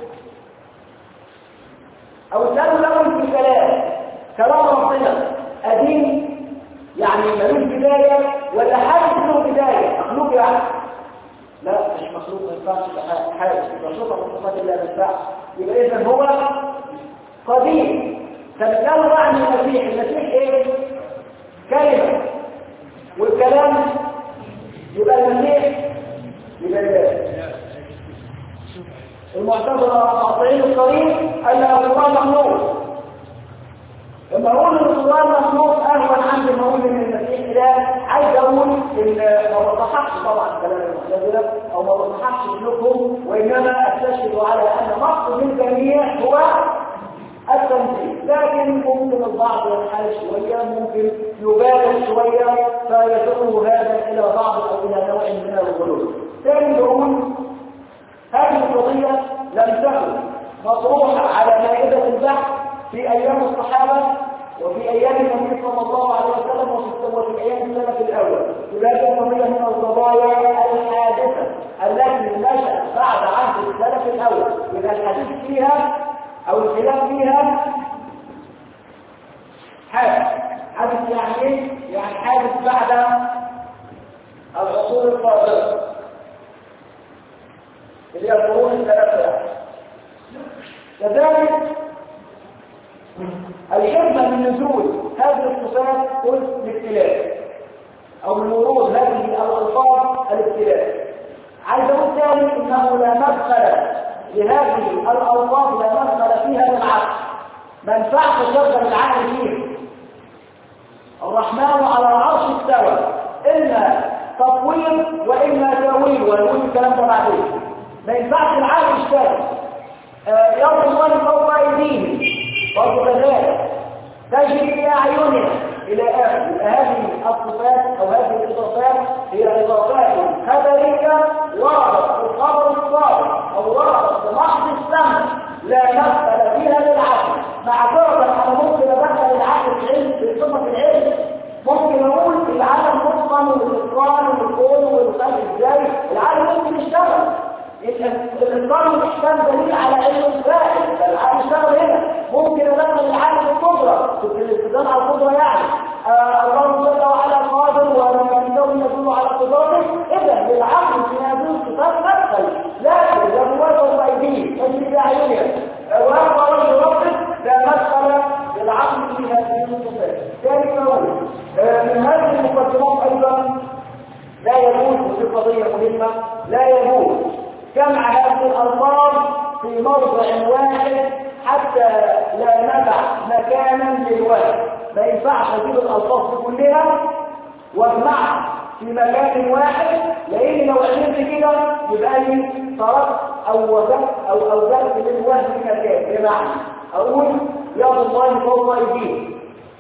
أو اسألوا الأول في كلام ربنا قديم يعني ملوش بداية ولا حادث له بداية؟ مخلوق يعني؟ لا مش مخلوق ما ينفعش حادث مخلوق من صفات الله ما ينفعش. يبقى إذا هو قديم. فبتقالوا بقى عن المسيح إيه؟ كلمة والكلام يبقى المسيح يبقى الله. المعتزلة قاطعين الطريق أن القرآن مخلوق. لما أقول إن القرآن مخلوق أهون عندي ما أقول إن المسيح إله. عايز أقول إن ما بصححش طبعا كلام المعتزلة أو ما بصححش سلوكهم، وإنما أستشهد على أن مقصد الجميع هو التنزيل. لكن ممكن البعض ينحل شوية، ممكن يبالغ شوية فيدعو هذا إلى بعض أو إلى نوع من الغلو. ثاني نقول هذه القضية لم تكن مطروحة على مائدة البحث في أيام الصحابة وفي أيام النبي صلى الله عليه وسلم وفي أيام السلف الأول. هذه قضية من القضايا الحادثة التي نشأت بعد عهد السلف الأول. إذا الحديث فيها أو الخلاف فيها حادث يعني إيه؟ يعني حادث بعد العصور الفاضلة اللي هي القرون الثلاثة. كذلك الحكمة من نزول هذه الصفات قلت الابتلاء أو من ورود هذه الألفاظ الابتلاء. عايز أقول ثاني إنه لا مدخل لهذه الألفاظ لا مدخل فيها للعقل. ما ينفعش تشغل العقل فيه. الرحمن على العرش استوى، إما تطويل وإما تأويل، ونقول الكلام ده بعدين. ما ينفعش العقل يشتغل. يد الله فوق أيديهم برضه كذلك تجري بأعيننا إلى آخر. هذه الصفات أو هذه الإضافات هي إضافات خبرية وردت في الخبر الصادق أو وردت بمحض السمع لا مدخل فيها للعقل. معذرة أنا ممكن أدخل العقل في علم في صفة العلم. ممكن أقول العالم متقن والإتقان والكون والخلق إزاي. العالم ممكن يشتغل. الإتقان محتاج دليل على علم الفاعل. العالم يشتغل هنا. ممكن أدخل العالم القدرة في الاستدلال على القدرة يعني الله جل وعلا قادر ولما يدل على قدرته. إذا للعقل في هذه الصفات مدخل، لكن إذا هو بأيديه تجري بأعينها ويبقى رجل ربك لا مدخل للعقل في هذه الصفات. ثاني نقول من هذه المقدمات أيضا لا يجوز وفي قضية مهمة لا يجوز جمع هذه الألفاظ في موضع واحد حتى لا ندع مكانا للواحد. ما ينفعش اجيب الألفاظ دي كلها واجمعها في مكان واحد، لأن لو عملت كده يبقى لي تركت أو وجدت أو أوجدت للوحد في مكان. بمعنى أقول يد الله فوق أيديهم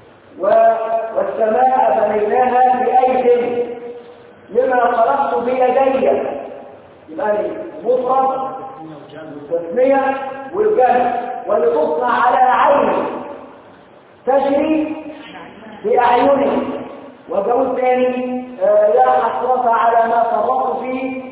والسماء بنيناها بأيد لما خلقت بيدي. يبقى لي مفرد والتسمية والجمع واللي تصنع على عين تجري بأعينه. وجوز ثاني لا حسرة على ما فرطت فيه.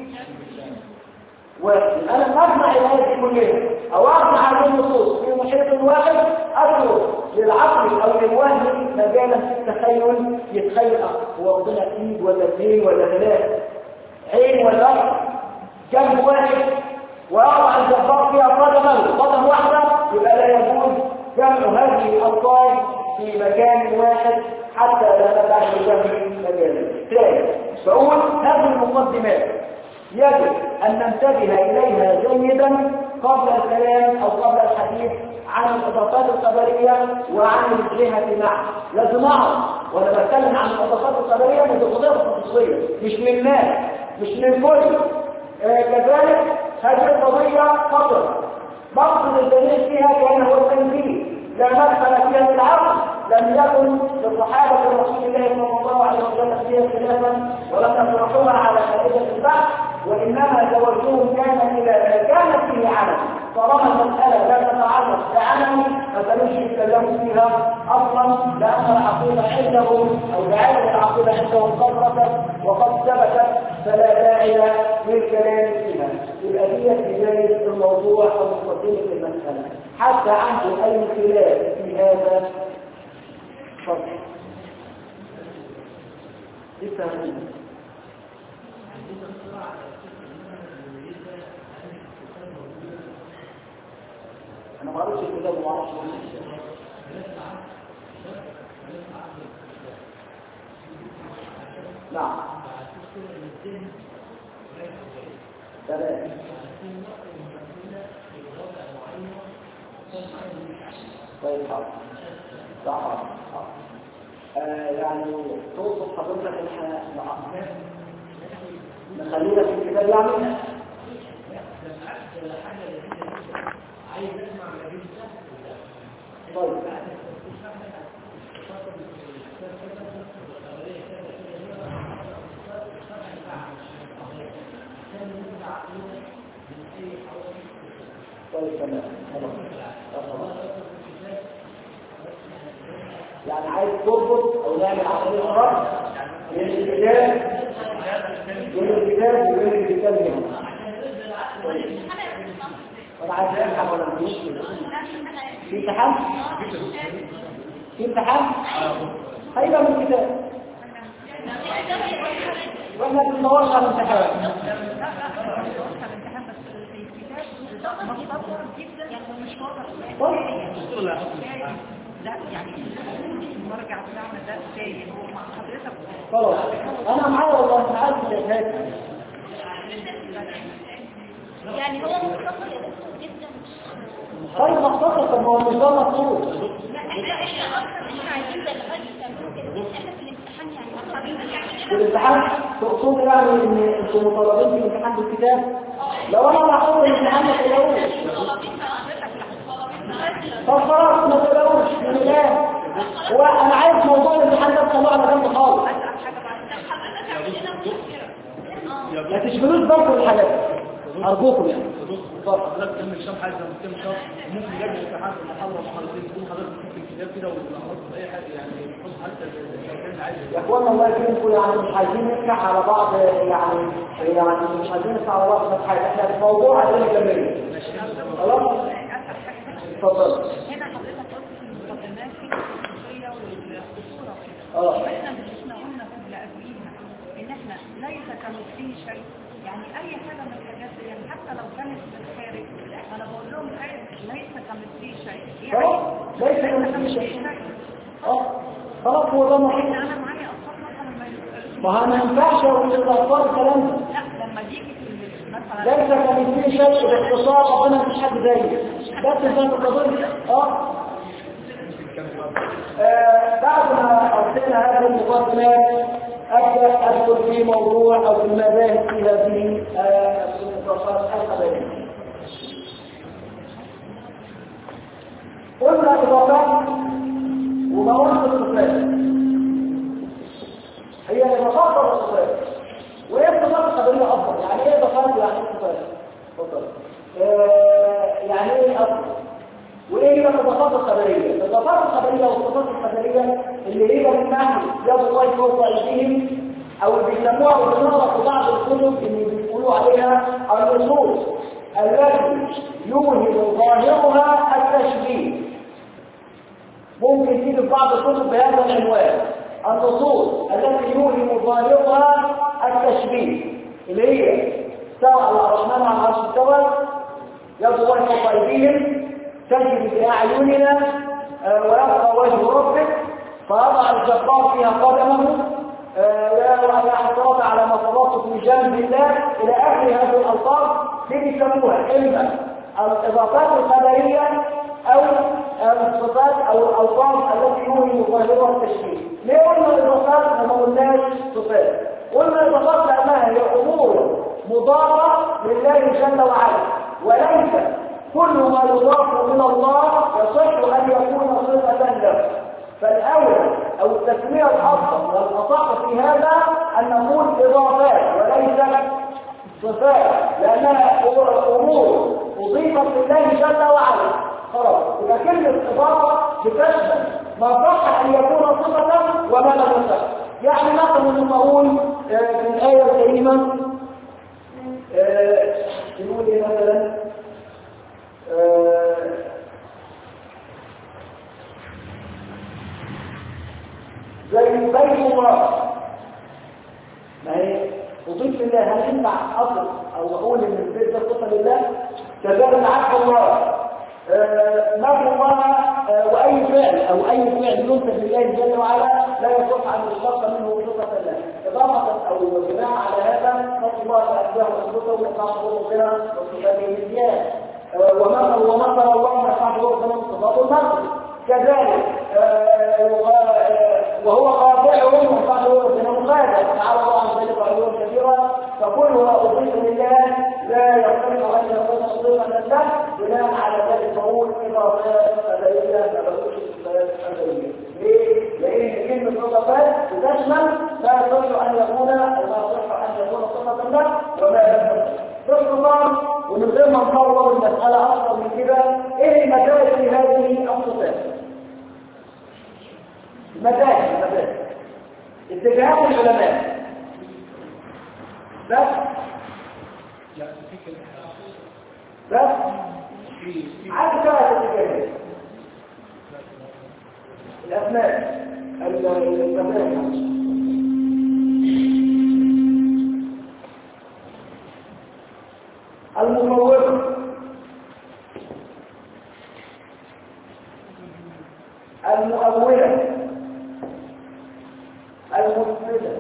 وأنا أجمع الآيات كلها أو أجمع هذه النصوص في محيط واحد أترك للعقل أو للوهم مجالا في التخيل يتخيل هو ربنا ايد ولا اثنين ولا ثلاثة عين ولا جنب واحد وأضع الجبار فيها قدم واحدة. يبقى لا يجوز جمع هذه الألفاظ في مكان واحد حتى لا ندع للوهم مجالا. ثاني بقول هذه المقدمات يجب أن ننتبه إليها جيدا قبل الكلام أو قبل الحديث عن الإضافات الخبرية وعن الجهة معه. لازم أعرف وأنا بتكلم عن الإضافات الخبرية من الإضافات الخصوصية مش من الناس مش من كل. كذلك هذه القضية خطر مقصد الدليل فيها كان هو التنزيل، لا مدخل فيها للعقل، لم يكن لصحابة رسول الله صلى الله عليه وسلم فيها خلافا ولم يطرحوها على فائدة البحث، وإنما توجههم كان إلى ما كان فيه عمل. طالما المسألة لا تتعلق بعمل فسنوش يتكلموا فيها أصلا، لأن العقيدة عندهم أو لعلم العقيدة عندهم قدرة وقد ثبتت، فلا داعي للكلام فيها. الأدية بداية الموضوع أو مقدمة المسألة. حتى عنده أي خلاف في هذا فضل لسه أنا ما قريتش الكتاب وما أعرفش نعم تمام طيب حاضر صح يعني توصف حضرتك احنا نخلينا في الكتاب يعني طيب طيب تمام يعني عايز تربط او نعمل عمليه ربط بين الكتاب وبين الكتاب هنا. انا عايز الحق ولا مش في امتحان؟ في امتحان؟ هيبقى من الكتاب واحنا بندورش على الامتحان. لا يعني المرجع بتاعنا ده سايب مع حضرتك خلاص انا معايا والله مش عارف الشهادات يعني هو مختصر يا دكتور جدا. طيب مختصر طب ما هو مش ده مطلوب. لا احنا اصلا مش عايزين زي الحاج تعملوا كده، احنا في الامتحان يعني في الامتحان تقصد يعني ان انتم مطالبين في الامتحان بالكتاب؟ لو انا محفوظ الامتحان ما تقلقوش. طب خلاص ما تقلقوش من الله. هو انا عايز موضوع الامتحان ده تطلعه على جنب خالص. ما تشغلوش بالكم بالحاجات ارجوكم يعني. حضرتك كمل شرح عايز كم شرح ممكن يجي امتحان في المحاضره محاضرتين تكون حضرتك في الكتاب كده ونحط اي حاجه يعني نحط حتى الكلام عايز. يا اخوانا الله يكرمكم يعني مش عايزين نفتح على بعض يعني مش عايزين نفتح على بعض في حاجه، احنا في موضوع عايزين نكمله. خلاص؟ اتفضل. هنا حضرتك قلت في المقدمات في الخصوصيه والخصوره كده. احنا قلنا قبل قبليها ان احنا ليس كمثله شيء، يعني اي حاجه من الحاجات دي يعني حتى لو كانت من الخارج انا بقول لهم ليس كمثله شيء. ليس كمثله شيء. خلاص هو ده محيط. انا معايا اطفال مثلا ما ينفعش اقول للاطفال الكلام ده. لا لما تيجي مثلا ليس كمثله شيء باختصار ربنا مفيش حد زيه. بس انت القضيه بعد ما قضينا هذه المقدمات ابدا ادخل في موضوع او في المذاهب في هذه النقاشات الخبريه. قلنا اضافات ومواقف الصفات هي الاضافات والصفات. وايه الاضافات الخبريه افضل؟ يعني ايه اضافات ويعني ايه صفات؟ اتفضل. يعني ايه افضل؟ وايه هي الاضافات الخبريه؟ الاضافات الخبريه والصفات الخبريه اللي هي من ناحيه يد الله فوق ايديهم او اللي بيسموها وبنقرا في بعض الكتب اللي بيقولوا عليها النصوص التي يوهم ظاهرها التشبيه. ممكن تيجي في بعض الكتب بهذا العنوان النصوص التي يوهم ظاهرها التشبيه، اللي هي سواء الرحمن على العرش استوى، يد الله فوق ايديهم، تجري بأعيننا ويبقى وجه ربك فيضع الجبار فيها قدمه ولا حصرات على مصابات في جانب الله إلى آخر هذه الألفاظ. دي بيسموها إما الإضافات الخبرية أو الصفات أو الألفاظ التي يوهم ظاهرها التشبيه. ليه قلنا الإضافات وما قلناش صفات؟ قلنا الإضافات لأنها هي أمور مضافة لله جل وعلا وليست كل ما يضاف إلى الله يصح أن يكون صفة له. فالأول أو التسمية الأفضل والأصح في هذا أن نقول إضافات وليس صفات، لأنها أمور أضيفت لله جل وعلا. خلاص، إذا كلمة إضافة بتشمل ما صح أن يكون صفة وما لم يصح. يعني مثلا نقول في الآية الكريمة نقول إيه مثلا زي بيت الله، ما هي أضيف لله، هل ينفع أصل أو أقول إن البيت ده صفة لله؟ كذلك عبد الله، نبي الله، وأي فعل أو أي فعل ينسب لله جل وعلا لا يصح أن يشتق منه صفة الله. إضافة أو بناء على هذا نص الله أشباه وصفته ونقاط ربنا وصفاته الزيادة، ومثل الله نقاط ربنا وصفاته المغرب كذلك، وهو قاطعهم ونقاط ربنا مغادر تعالى الله عن ذلك علوا كثيرا. فكلها أضيف لله لا يصح أن يكون صفة لله بناء على ذلك نقول إضافات أدبية ما بقولش صفات أدبية. ليه؟ لأن كلمة إضافات بتشمل ما يصح أن يكون أو ما يصح أن يكون صفة له وما لم يصح. باختصار ومن غير ما نطور المسألة أكثر من كده، إيه المدارس في هذه الصفات؟ المدارس اتجاهات العلماء بس عدد ثلاثة اتجاهات. الأسماء المفوضة، المؤولة، المفسدة.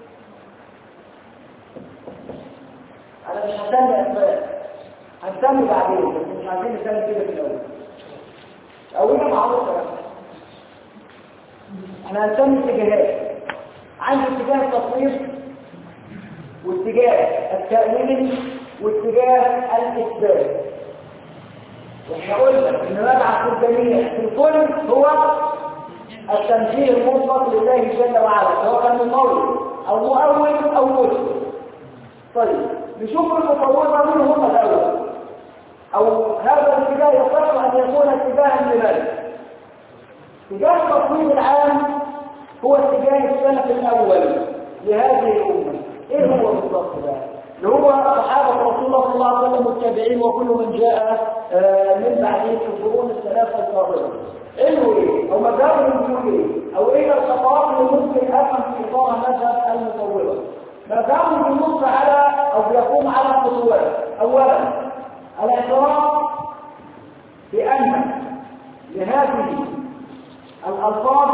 أنا مش هسمي أسماء، هنسمي بعدين، بس مش عايزين نسمي كده في الأول. أولها معروفة بس. احنا هنسمي اتجاهات. عندي اتجاه التصوير واتجاه التأويل واتجاه الإثبات. واحنا قلنا ان مبعث الجميع في الكل هو التنزيه المطلق لله جل وعلا، سواء كان ممول او مؤول او مسلم. طيب نشوف المفوضة مين هم الأول، او هذا الاتجاه يصح ان يكون اتجاها لمن؟ اتجاه التصوير العام هو اتجاه السلف الاول لهذه الامه. ايه هو بالضبط ده؟ اللي هو صحابه رسول الله صلى الله عليه وسلم والتابعين وكل من جاء من بعدهم في القرون الثلاثه الفاضله. انه ايه؟ او مذهبهم بيقول ايه؟ او ايه الخطوات اللي ممكن افهم في اطار مذهب المفوضه؟ مذهبهم بينص على او بيقوم على خطوات. اولا الاعتراف بان لهذه الألفاظ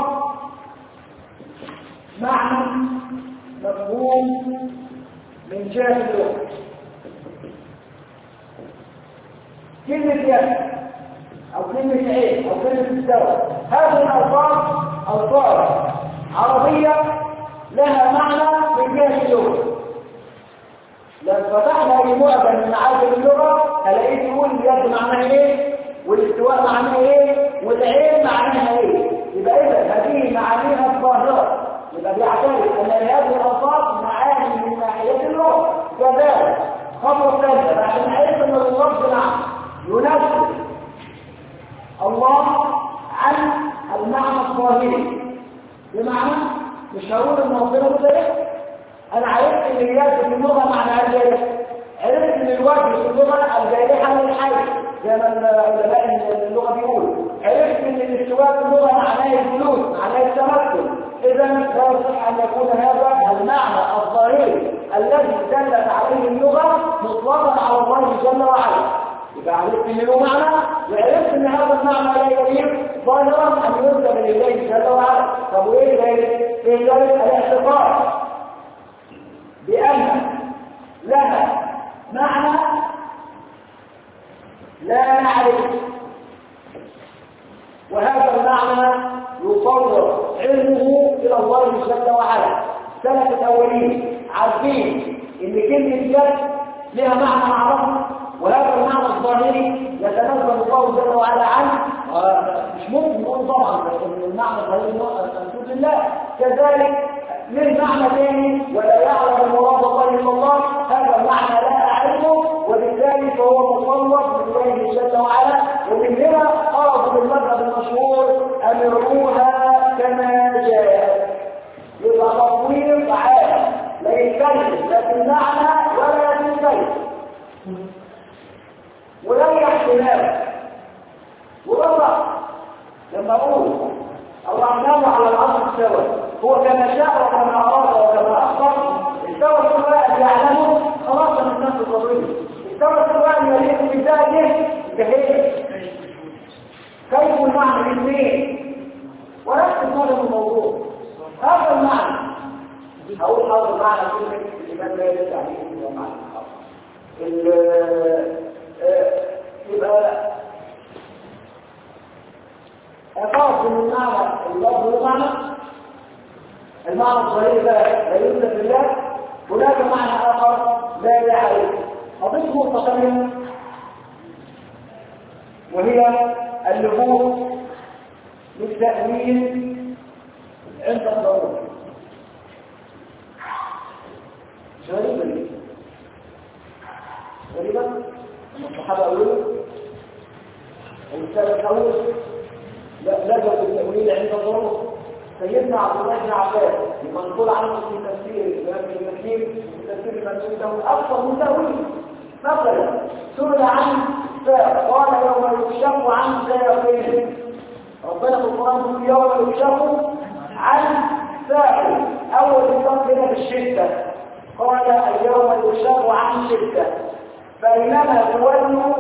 معنى مفهوم من جهة اللغة. كلمة يد أو كلمة عين أو كلمة استوى، هذه الألفاظ ألفاظ عربية لها معنى من جهة اللغة. لو فتحنا مجموعة من معاجم اللغة هلاقيه يقول اليد معناها ايه، والاستواء معناها ايه، والعين معناها ايه. يبقى اذا هذه معانيها الظاهرة، يبقى بيعترف ان هذه الألفاظ معاني من ناحية اللغة. كذلك خطوة ثالثة عشان نعرف ان اللفظ نعم ينزل الله عن المعنى الظاهري، بمعنى مش هقول ان ربنا كده. انا عرفت ان اليد في اللغه معناها الجارح، عرفت ان الوجه في اللغه الجارحه للحي زي ما علماء اللغه بيقولوا، عرفت ان الاستواء في اللغه معناه الجلوس، معناه التمكن. اذا لا يصح ان يكون هذا المعنى الظاهري الذي دلت عليه اللغه مطلقا على الله جل وعلا. يبقى عرفت ان له معنى، وعرفت ان هذا المعنى لا يليق ظاهرا ان ينسب لله جل وعلا. طب وايه ذلك؟ ايه ذلك؟ الاعتقاد بأن لها معنى لا نعرف، وهذا المعنى يفوض علمه إلى الله جل وعلا. سلف الأولين عارفين إن كلمة يد لها معنى نعرفه وهذا المعنى الظاهري يتنزل الله جل وعلا عنه، مش ممكن نقول طبعا ان المعنى الظاهري منسوب لله. كذلك من معنى ثاني ولا يعلم مراد الله الا الله، هذا المعنى لا اعرفه، وبالتالي فهو مصور بالله جل وعلا. ومن هنا خرجوا بالمذهب المشهور امروها كما جاءت، يبقى تطوير عام لا يتكلم لا في المعنى ولا في الكلمه ولا احتمال. وبرضه لما اقول الرحمن على العرش استوى، هو كما شاء وكما اراد وكما اخبر. استوى سواء يعلمه خلاص من الناس القضيه، استوى سواء يليق بذاته كيف كيف المعنى الاثنين وركز هذا الموضوع. هذا المعنى هقول هذا المعنى كلمه الامام لا يدل عليه هو معنى يبقى أخاف من المعنى اللفظ والمعنى. المعنى الصحيح لا يوجد في الله. هناك معنى آخر لا يعرف أضيف مستقيم، وهي اللجوء للتأويل عند الضرورة. غريبة ليه؟ غريبة؟ الصحابة أولوا والسلف الأول لجوا بالتأويل عند الضرورة. سيدنا عبد الله بن عباس المنقول عنه في تفسير ابن كثير تفسير المنسوب له أكثر من تأويل. مثلا سئل عن ساق قال يوم يكشف عن ساقين. ربنا في القرآن يوم يكشف عن ساق. أول كتاب هنا بالشدة قال اليوم يكشف عن شدة. بينما تولوا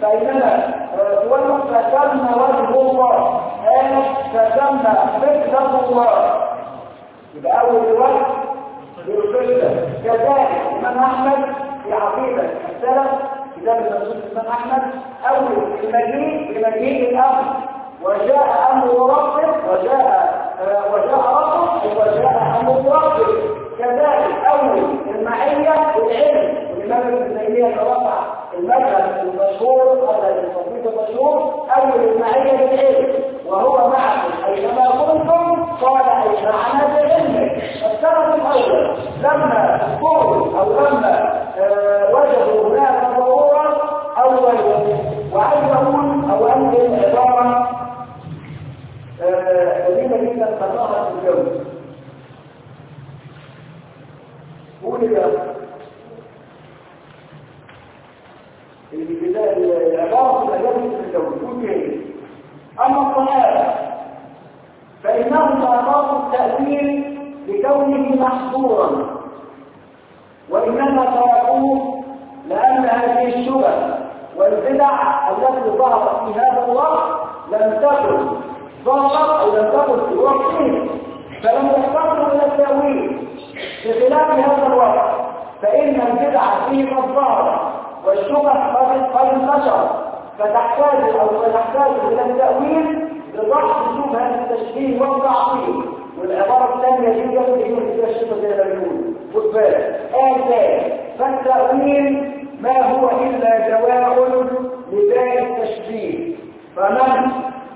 فسمى وجه الله فسمى فكرة الله. يبقى أول وجه بالفكرة. كذلك الإمام أحمد في عقيدة السلف كتاب المنسوب الإمام أحمد أول بمجيء الأمر وجاء أمر ربك وجاء ربك وجاء أمر ربك. كذلك أول المعية والعلم. والإمام ابن تيمية رفع المذهب المشهور هذا التصنيف المشهور أول المعية بالعلم وهو معكم أينما كنتم قال أي معنا بعلمك. السبب الأول لما قولوا أو لما وجدوا هناك ضرورة أول وعايز أقول أو أنزل عبارة جميلة جدا خطأها في الجو. قول يا العبارة الأجابة في الجو تقول كيف؟ أما الصحابة فإنهم أضافوا التأويل لكونه محظورا، وإنما تركوه لأن هذه الشبه والبدع التي ظهرت في هذا الوقت لم تكن ظهرت أو لم تكن في وقته، فلم يحتاجوا إلى التأويل. بخلاف هذا الوقت فإن البدع فيه قد ظهرت والشبه قد انتشر، فتحتاج إلى التأويل لضعف شبهة التشبيه والتعطيل. والعبارة الثانية هي إلى الشبه زي ما بيقولوا. خد بالك فالتأويل ما هو إلا جواب لذات التشبيه، فمن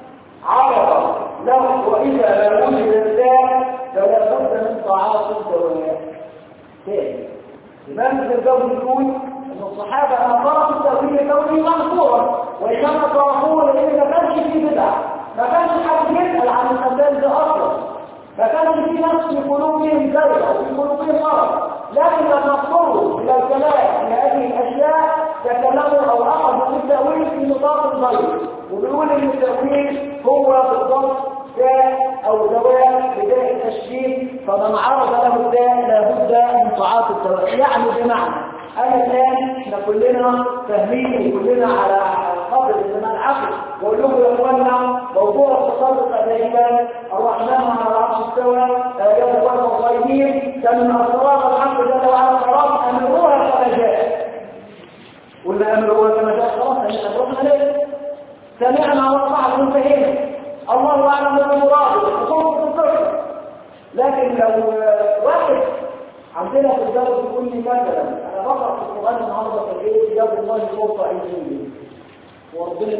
عرض له وإذا لا وجد الذات فلا بد من تعاطي الدواء. ثاني الإمام الجوزي يقول أن الصحابة ما تركوا التأويل كونه محظورا، وإنما تركوه لأن ما كانش فيه بدع، ما كانش حد يسأل عن المسائل ده أصلا، ما كانش في ناس في قلوبهم زيغ أو في قلوبهم مرض. لكن لما اضطروا إلى الكلام في هذه الأشياء تكلموا أو أخذوا التأويل في نطاق الغير، وبيقول إن التأويل هو بالضبط داء أو دواء بداء التشبيه، فمن عرض له الداء لابد من تعاطي الدواء. يعني بمعنى أنا الآن احنا كلنا فاهمين وكلنا على قدر الزمان عقل، وأقول لكم يا إخواننا موضوع التصرف الأمريكان الرحمن على العرش استوى يوم القيامة الغيبين كان من أسرار الحق جل وعلا خلاص أمروها كما جاء. قلنا أمروها كما جاء خلاص أمرنا ليه؟ سمعنا وأطعنا وانتهينا، الله أعلم بمراده وصوت التصرف. لكن لو واحد عندنا في الدرس يقول لي مثلا انا قرأ في القرآن النهارده في الايه؟ يد الله فوق أيديهم وربنا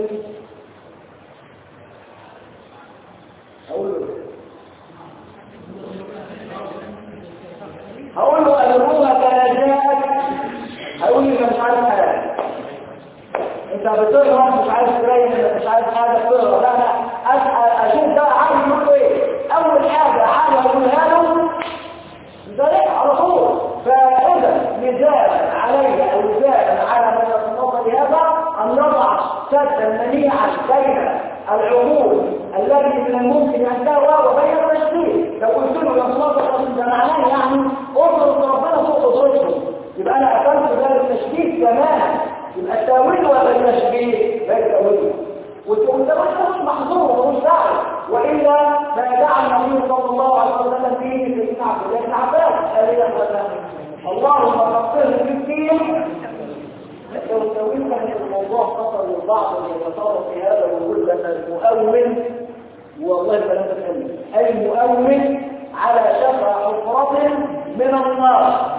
هقول له أدروها كنجاك هقول لي مش عارف حاجة انت بتقرا مش عارف تبين مش عارف حاجة تقرا لا لا أسأل أشوف ده عارف يقول ايه أول حاجة عارف أقولها له ده على طول فإذا نداء علي أو نداء على من يتصرف بهذا أن نضع سدا منيعا بين العقول التي من الممكن أن تهوى وبين التشكيل لو قلت له يتصرف ده معناه يعني أضرب ربنا فوق قدرته يبقى أنا أكلت ذلك التشكيل تماما يبقى التأويل ولا التشكيل لا التأويل والتأويل مش محظور ومش داعي وإلا ما دعا النبي صلى الله عليه وسلم فيه سيدنا عبد الله بن عباس قال يا اللهم فقهه في الدين لو التأويل كان الموضوع خطر للبعض يتصرف في هذا ويقول أن المؤول والله فلا تتكلم المؤول على شفا حفرة من النار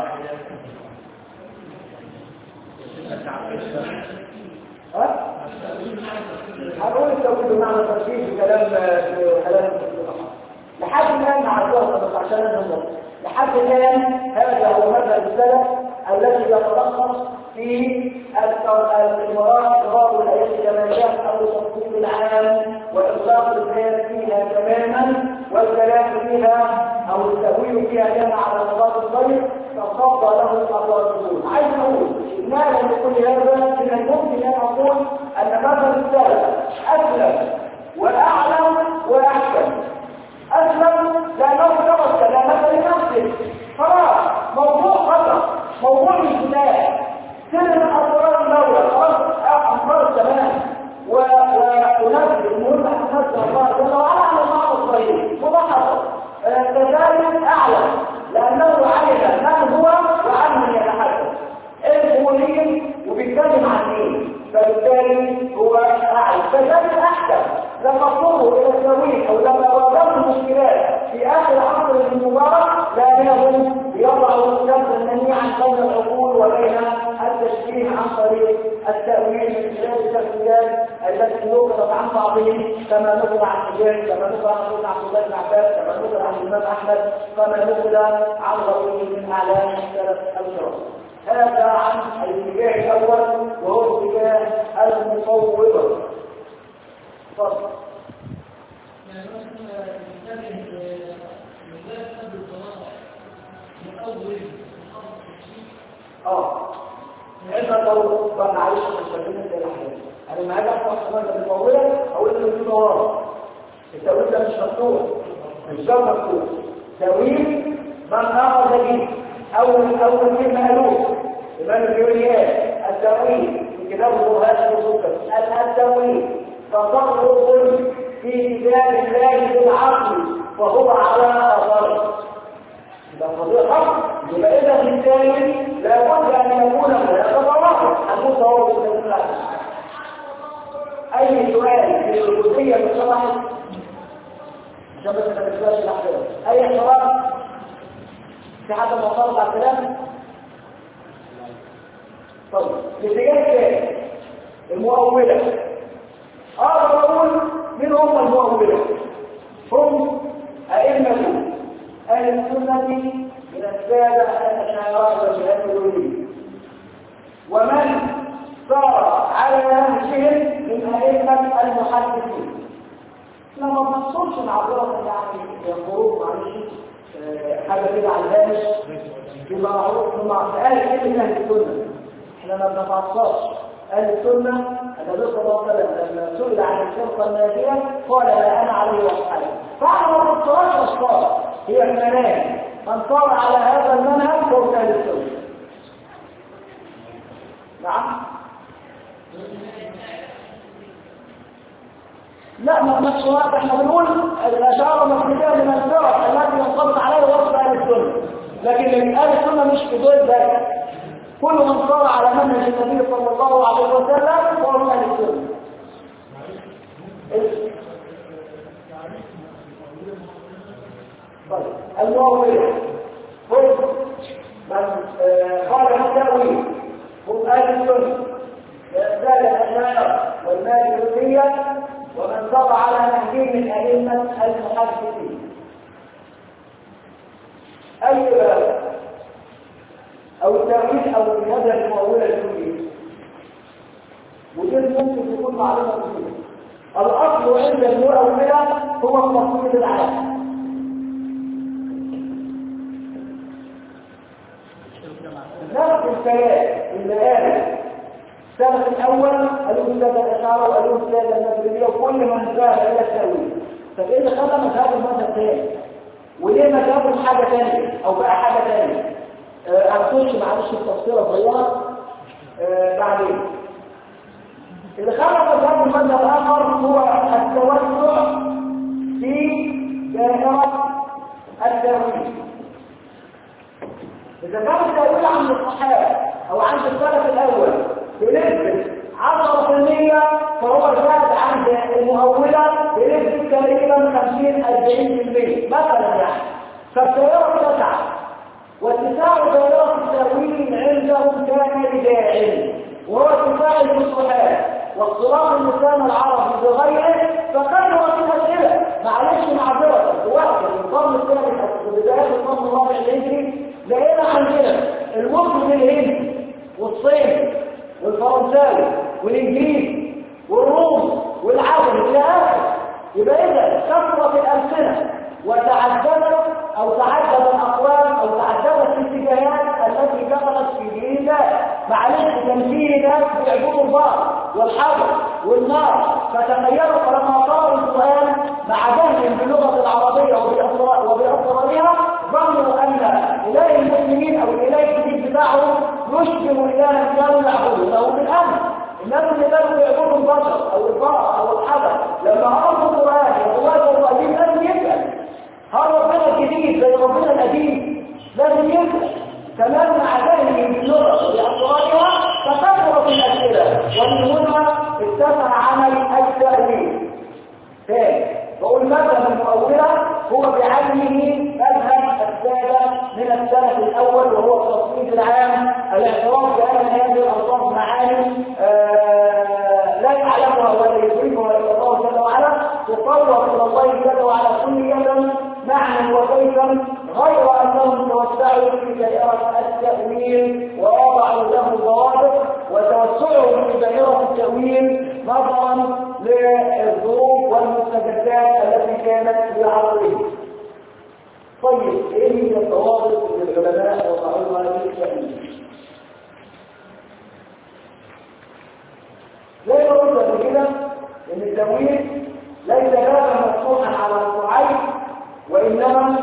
هقول التوحيد بمعنى تركيز كلام لحد الان مع الدراسه بس عشان النظر لحد الان هذا هو مذهب السلف الذي يتلخص في الامارات اضراب الايات الجماليه او تفصيل العام واطلاق الكلام فيها تماما والكلام فيها او التأويل فيها كان على نظام الطريق فخطى له الأطلاقون عايز أقول ماذا لكل هذا من الممكن أن أقول أن مثل السلف أسلم وأعلم وأحسن أسلم لأنه كما سلامة لنفسه خلاص موضوع خطأ موضوع الإسلام سر أسرار الدولة خلاص أمر تمام ونفس المهم أن نفس الله جل وعلا على المعنى الصحيح وضحط كذلك أعلم لأنه علم من هو وعن من يتحدث القولين وبيتكلم عن مين فبالتالي هو أعلم كذلك أحكم لما اضطروا إلى التأويل أو لما واجهوا مشكلات في آخر عصر المبارك لأنهم يضعوا السد منيعا بين العقول وبين التشبيه عن طريق التأويل من خلال التأويلات التي نقلت عن بعضهم كما نقل عن حجاج كما نقل عن سيدنا عبد الله بن عباس كما نقل عن الإمام أحمد كما نقل عن رجل من أعلام السلف الكرام هذا عن الاتجاه الأول وهو اتجاه المصوبة فضل إذا لو بقى معلش مستخدمين زي الأحيان أنا معاك أفتح كمان المطولة أقول إنه في نوار التأويل ده مش مفتوح مش ده مفتوح تأويل من أخذ به أول كلمة ألوف إمام الجوليات التأويل في كتاب القرآن والسكر التأويل تصرف في كتاب الله بالعقل وهو على أثره ده قضية حق يبقى إذا بالتالي لابد أن يكون هناك ضوابط هنقول ضوابط أي سؤال في الجزئية بالشرح عشان بس ما تنساش الأحداث أي سؤال في حد معترض على الكلام؟ طيب الاتجاه الثاني المؤولة أقدر أقول مين هم المؤولة؟ هم أئمة أهل السنة من السادة الأشاعرة والجهاد ومن صار على نهجهم من أئمة المحدثين لما بنصرش العبارة يعني الخروج معلش حاجة كده على الهامش بمعروف أهل السنة احنا ما بنتعصبش أهل السنة النبي صلى الله عليه وسلم لما سئل عن الفرقة الناجية قال لا أنا عليه وأصحابي فأنا ما بنصرش أشخاص هي المناهج من صار على هذا المنهج فهو أهل السنة نعم لا ما نفس الوقت احنا بنقول الأشاعرة مخلوقية من الفرق التي ينطبق عليها وصف أهل السنة لكن أهل السنة مش في ضد ذلك كل من صار على منهج النبي صلى الله عليه وسلم فهو من أهل السنة طيب المؤولة قال التأويل هم أهل السنة زاد الأشاعرة والمالكية ومن سار على نهجهم من أئمة المحدثين. أي باب أو التأويل أو المذهب المؤولة الكلية ودي ممكن تكون معلومة كلية. الأصل عند المؤولة هو التصوير العام. نفس الكلام اللي قال السلف الأول قالوا السادة الأشاعرة وقالوا السادة المغربية وكل من ذهب إلى التأويل. طب إيه اللي خلى مذهب المذهب تاني؟ وليه مذهبهم حاجة تانية أو بقى حاجة تانية؟ هنخش معلش التفصيلة صغيرة بعدين. اللي خلى مذهب المذهب الآخر هو التوسع في دائرة التأويل. إذا كان التأويل عند الصحابة أو عند السلف الأول بنسبة 10% فهو زاد عند المؤولة بنسبة تقريبا 50-40% مثلا يعني. فالدائرة اتسعت واتساع دائرة التأويل عندهم كان بداعي وهو اتساع المصطلحات واختلاط اللسان العربي بغيره فكثرت الأسئلة. معلش معذرة دلوقتي القرن الثالث أو بداية القرن الرابع الهجري لقينا عندنا المسلم الهندي والصيني والفرنساوي والانجليزي والروم والعجم الى اخره. يبقى اذا كثرت الالسنه وتعددت او تعدد الاقوال او تعددت الاتجاهات التي دخلت في دين الله. معلش كان في ناس بيعبدوا البار والحجر والنار فتخيلوا فلما صار القران مع جهل باللغه العربيه وباسرارها ظنوا ان اله المسلمين او الاله الجديد بتاعهم يشبه الها كانوا يعبدونه بالامر. الناس اللي كانوا يعبدوا البشر او البار او الحجر لما عرفوا القران وقوات القديم لازم يسال هل ربنا الجديد زي ربنا القديم؟ لازم يسال. كمان مع جهلهم باللغه وباسرارها تكثرت الاسئله ومن هنا اتسع عمل التأويل. ثاني بقول مذهب المؤولة هو بعينه مذهب السادة من السلف الأول وهو التصويت العام الاعتراف بأن هذه الألفاظ معاني لا يعلمها ولا يدركها إلا الله جل وعلا تطور إلى الله جل وعلا كلية معنى وكيفا غير أنهم توسعوا في دائرة التأويل ووضعوا له ضوابط وتوسعوا في دائرة التأويل نظرا للظروف والمستجدات التي كانت في عصرهم. طيب ايه هي الضوابط اللي العلماء وضعوها للتأويل؟ زي ما قلت قبل كده ان التأويل ليس بابا مفتوحا على الصعيد وانما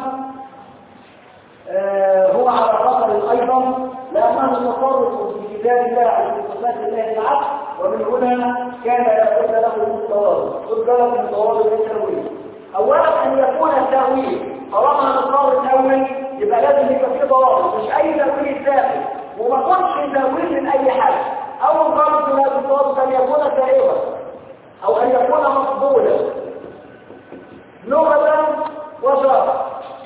هو على خطر ايضا لانه متطرق في كتاب الله او في صفات الله العقل ومن هنا كان لابد له من ضوابط. خذ بالك من ضوابط التأويل. اولا ان يكون التأويل طالما هنختار الاول يبقى لازم يبقى فيه ضوابط مش اي تأويل ثابت وما كنتش تأويل من اي حاجه. اول ضابط من هذه الضوابط ان يكون سائغا او ان يكون مقبولا لغه وشرعا.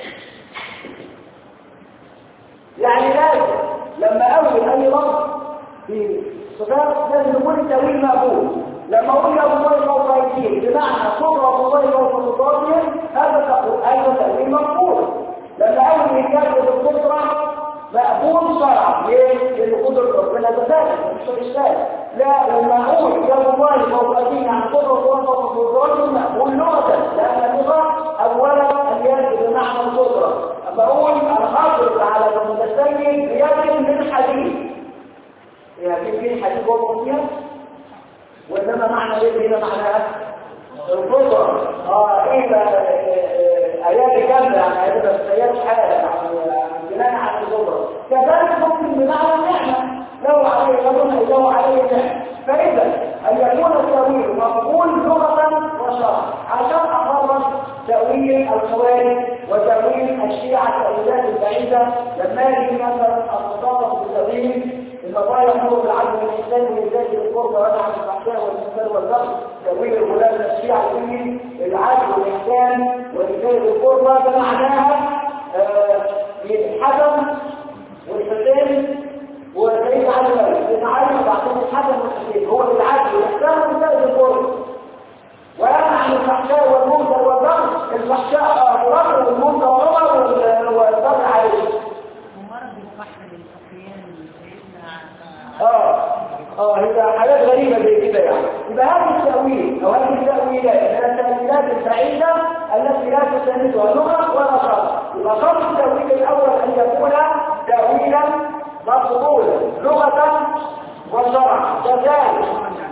يعني لازم لما اول اي لفظ في صفات لازم يكون التأويل مقبول. لما اقول يا الله فوق ايديهم بمعنى قدرة الله فوق قدراتهم هذا تأويل مقبول. لما اول يكافئ بالقدرة مقبول شرعا. ليه؟ لان قدرة ربنا تزال مش اشكال. لا لما اقول يا الله فوق ايديهم عن قدرة الله فوق قدراتهم مقبول لغة لان اللغة اولا اليد بمعنى القدرة. بقول الحافظ على المتسيد بيد من حديد يعني في حديد وقت فيها وإنما معنى يد هنا معناها القدرة. ايه بقى ايات كاملة يعني ايات حالة يعني بناء على القدرة. كذلك ممكن بمعنى النعمة لو عليه غضب لو عليه نعمة. فإذا أن يكون التأويل مقبول لغة وشرعا عشان أخرج تأويل الخوارج وتأويل الشيعة التأويلات البعيدة لما يجي مثلا الخطابة بالتأويل النظايا يأمر بالعدل والإحسان وإيجاد القرب وينهى عن الفحشاء والمنكر والبغي. تأويل الغلاة الشيعة الديني العدل والإحسان وإيجاد القرب ده معناها يتحكم والحسين وسيدنا علي سيدنا علي وبعدين الحسن والحسين هو اللي العدل يحترم وسائل القرى ويمنع عن الفحشاء والمنكر والبغي. الفحشاء أبو بكر والمنكر عمر والبغي عائشة. ومرض البحر للفقيان هي حاجات غريبة زي كده يعني. يبقى هذا التأويل أو هذه التأويلات من التأويلات البعيدة التي لا تساندها لغة ولا شرع. يبقى شرط التأويل الأول أن يكون تأويلا مقبولا لغة وشرعا. كذلك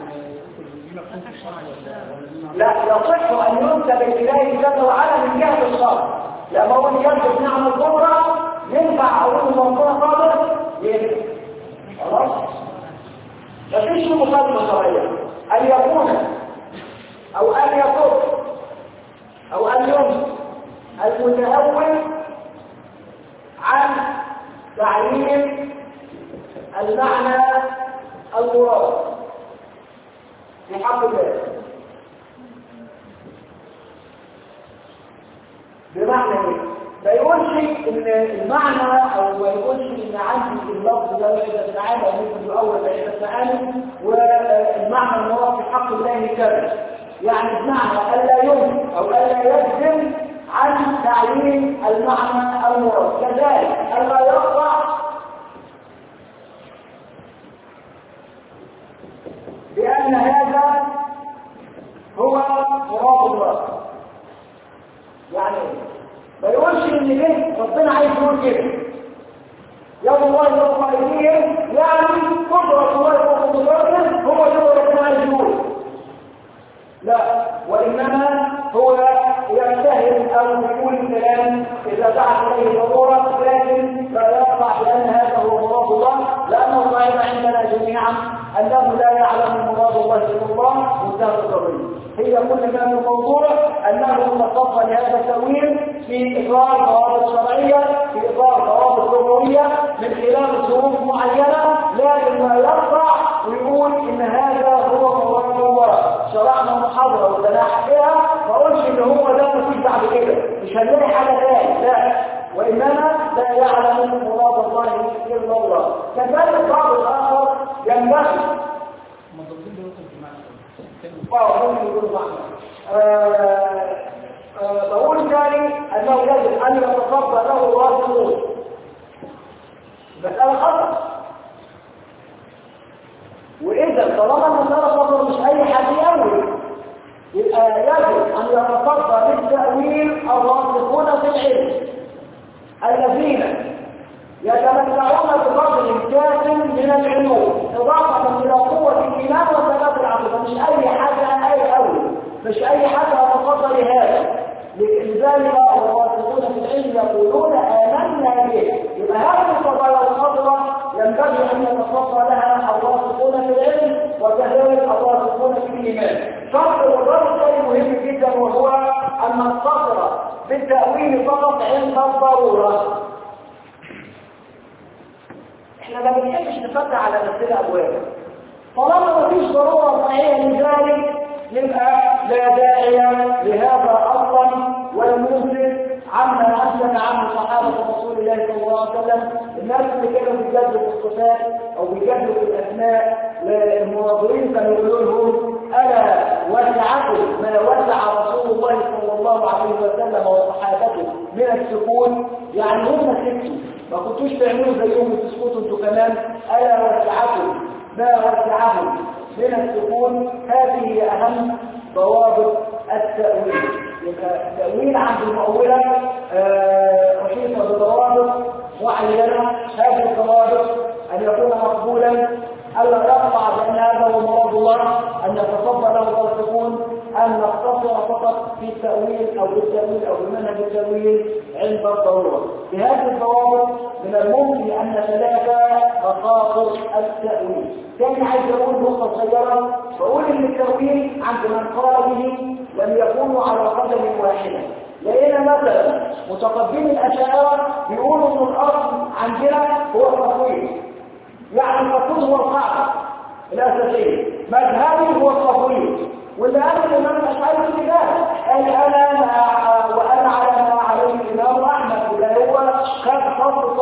لا يصح أن ينسب إليه جل وعلا من جهة الشرع. لما هو ينسب نعم الكبرى ينفع أقول موضوع خالص ينفع. خلاص؟ مفيش مقدمة شرعية أن يكون أو أن يكون أو أن ينسب المتأول عن تعليم المعنى المراد في حق الله. بمعنى ايه؟ ما يقولش ان المعنى او ما يقولش ان عندي اللفظ ده عدة معاني او ممكن يؤول بعدة معاني والمعنى المراد في حق الله كذا. يعني بمعنى الا يمكن او الا يجزم عن تعليم المعنى المراد. كذلك الا يقطع بان هذا هو مراد الله. يعني ما يقولش ان ليه ربنا عايز يقول كده يوم الله يوم ايديهم يعني قدرة الله فوق قدرته هو اللي ربنا عايز يقول. لا وانما هو يجتهد او يقول الكلام اذا دعت اليه ضروره لكن لا يقطع بان هذا هو مراد الله لانه قاعد عندنا جميعا انه لا يعلم مراد الله الا الله وانتهت القضيه. هي كل ما في الموضوع انه تصفى لهذا التأويل في اطار ضوابط شرعيه في اطار ضوابط لغويه من خلال ظروف معينه لكن ما يقطع ويقول ان هذا هو مراد الله. شرعنا محاضره وتلاحق فيها ما اقولش ان هو ده مفيش بعد كده مش هنلاقي حاجه ثانيه لا وانما لا يعلم مراد الله الا الله. كذلك بعض الاخر ينبغي بقول ثاني انه يجب ان يتصفى له الراسخون. مسألة خطأ. واذا طالما المسألة خطأ مش اي حد يأول يبقى يجب ان يتصفى بالتأويل الراسخون في العلم الذين يتمتعون بقدر كاف من العلوم اضافه الى قوه الايمان وثبات العقيده. مش اي حاجه اي اول مش اي حاجه هتفضل لهذا لذلك الراسخون في العلم يقولون امنا به. يبقى هذه القضايا الخطره ينبغي ان يتصفى لها الراسخون في العلم وكذلك الراسخون في الايمان. شرط الرابط شيء مهم جدا وهو ان نقتصر بالتاويل فقط عند الضروره. احنا ما بنحبش نفتح على نفسنا ابواب طالما ما فيش ضروره صحيحه لذلك يبقى لا داعي لهذا اصلا والمسلم عما امسك عنه صحابه رسول الله صلى الله عليه وسلم. الناس اللي كانوا بيجادلوا في الصفات او بيجادلوا في الاسماء المناظرين كانوا يقولوا لهم الا وسعكم ما وسع رسول الله صلى الله عليه وسلم وصحابته من السكون. يعني هم سكتوا ما كنتوش تعملوا زيهم وتسكتوا انتوا كمان. الا وسعكم ما وسعهم من السكون. هذه اهم ضوابط التأويل. يبقى التأويل عند المؤولة رشيدة بضوابط معينة. هذه الضوابط أن يكون مقبولا ألا يقطع بأن هذا هو مراد الله أن يتصفى له الراسخون أن نقتصر فقط في التأويل أو بالتأويل أو بمنهج التأويل عند الضرورة. بهذه الضوابط من الممكن أن نتلافى مخاطر التأويل. ثاني عايز أقول نقطة صغيرة بقول إن التأويل عند من قال به لم يكونوا على قدم واحدة. لقينا مثلا متقدمين الأشاعرة بيقولوا إن الأصل عندنا هو التفويض. يعني التفويض هو القاعدة الأساسية. مذهبي هو التفويض. واللي قال الإمام الأشعري في ذلك قال أنا على ما عليه الإمام أحمد وده هو خد خط التفويض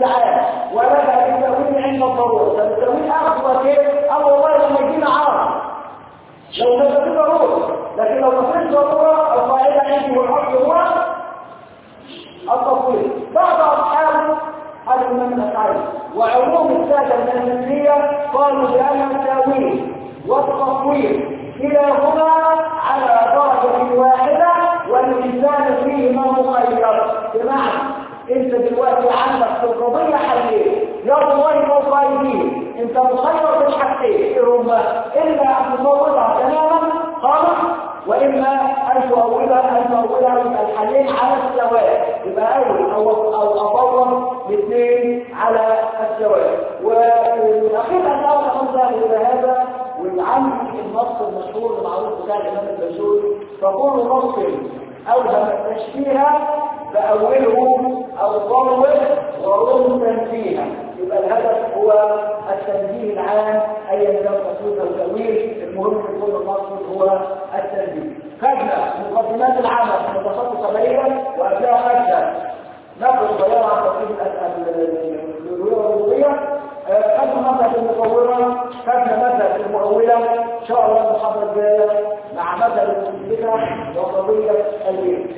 العام ولها للتأويل عند الضرورة. فالتأويل أخذ كيف؟ أو والله لما يجينا عام لو ما في ضرورة، لكن لو ما فيش ضرورة القاعدة عندي والأصل هو التطويل. بعض أصحاب هذا من الأفعال وعموم السادة النسبية قالوا بأن التأويل والتطويل كلاهما على درجة واحدة والإنسان فيهما مخير. بمعنى انت دلوقتي عندك في القضية حلين، يا الله موقعين، انت مخير في الحاجتين، ايه هما؟ اما ان تصورها تماما خالص، واما ان تؤولها الحلين على السواء، يبقى او اصور الاثنين على السواء. والاخير ان اقول الى هذا والعمل النص المشهور المعروف بتاع الامام البشوري فكل نص اوهم التشبيه فأوله أو ضرب ورم تنفيها. يبقى الهدف هو التنبيه العام أي كان تصوير أو تأويل، المهم في كل نص هو التنبيه. خدنا مقدمات العمل متخصصة قليلا وقبلها خدنا نقل صغيرة عن ترتيب الألوهية والربوبية، خدنا مذهب المصورة، خدنا مذهب المؤولة. إن شاء الله المحاضرة الجاية مع مذهب المثبتة وقضية البيت.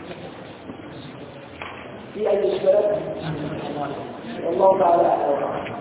في أي إشكالات؟ والله تعالى أعلم.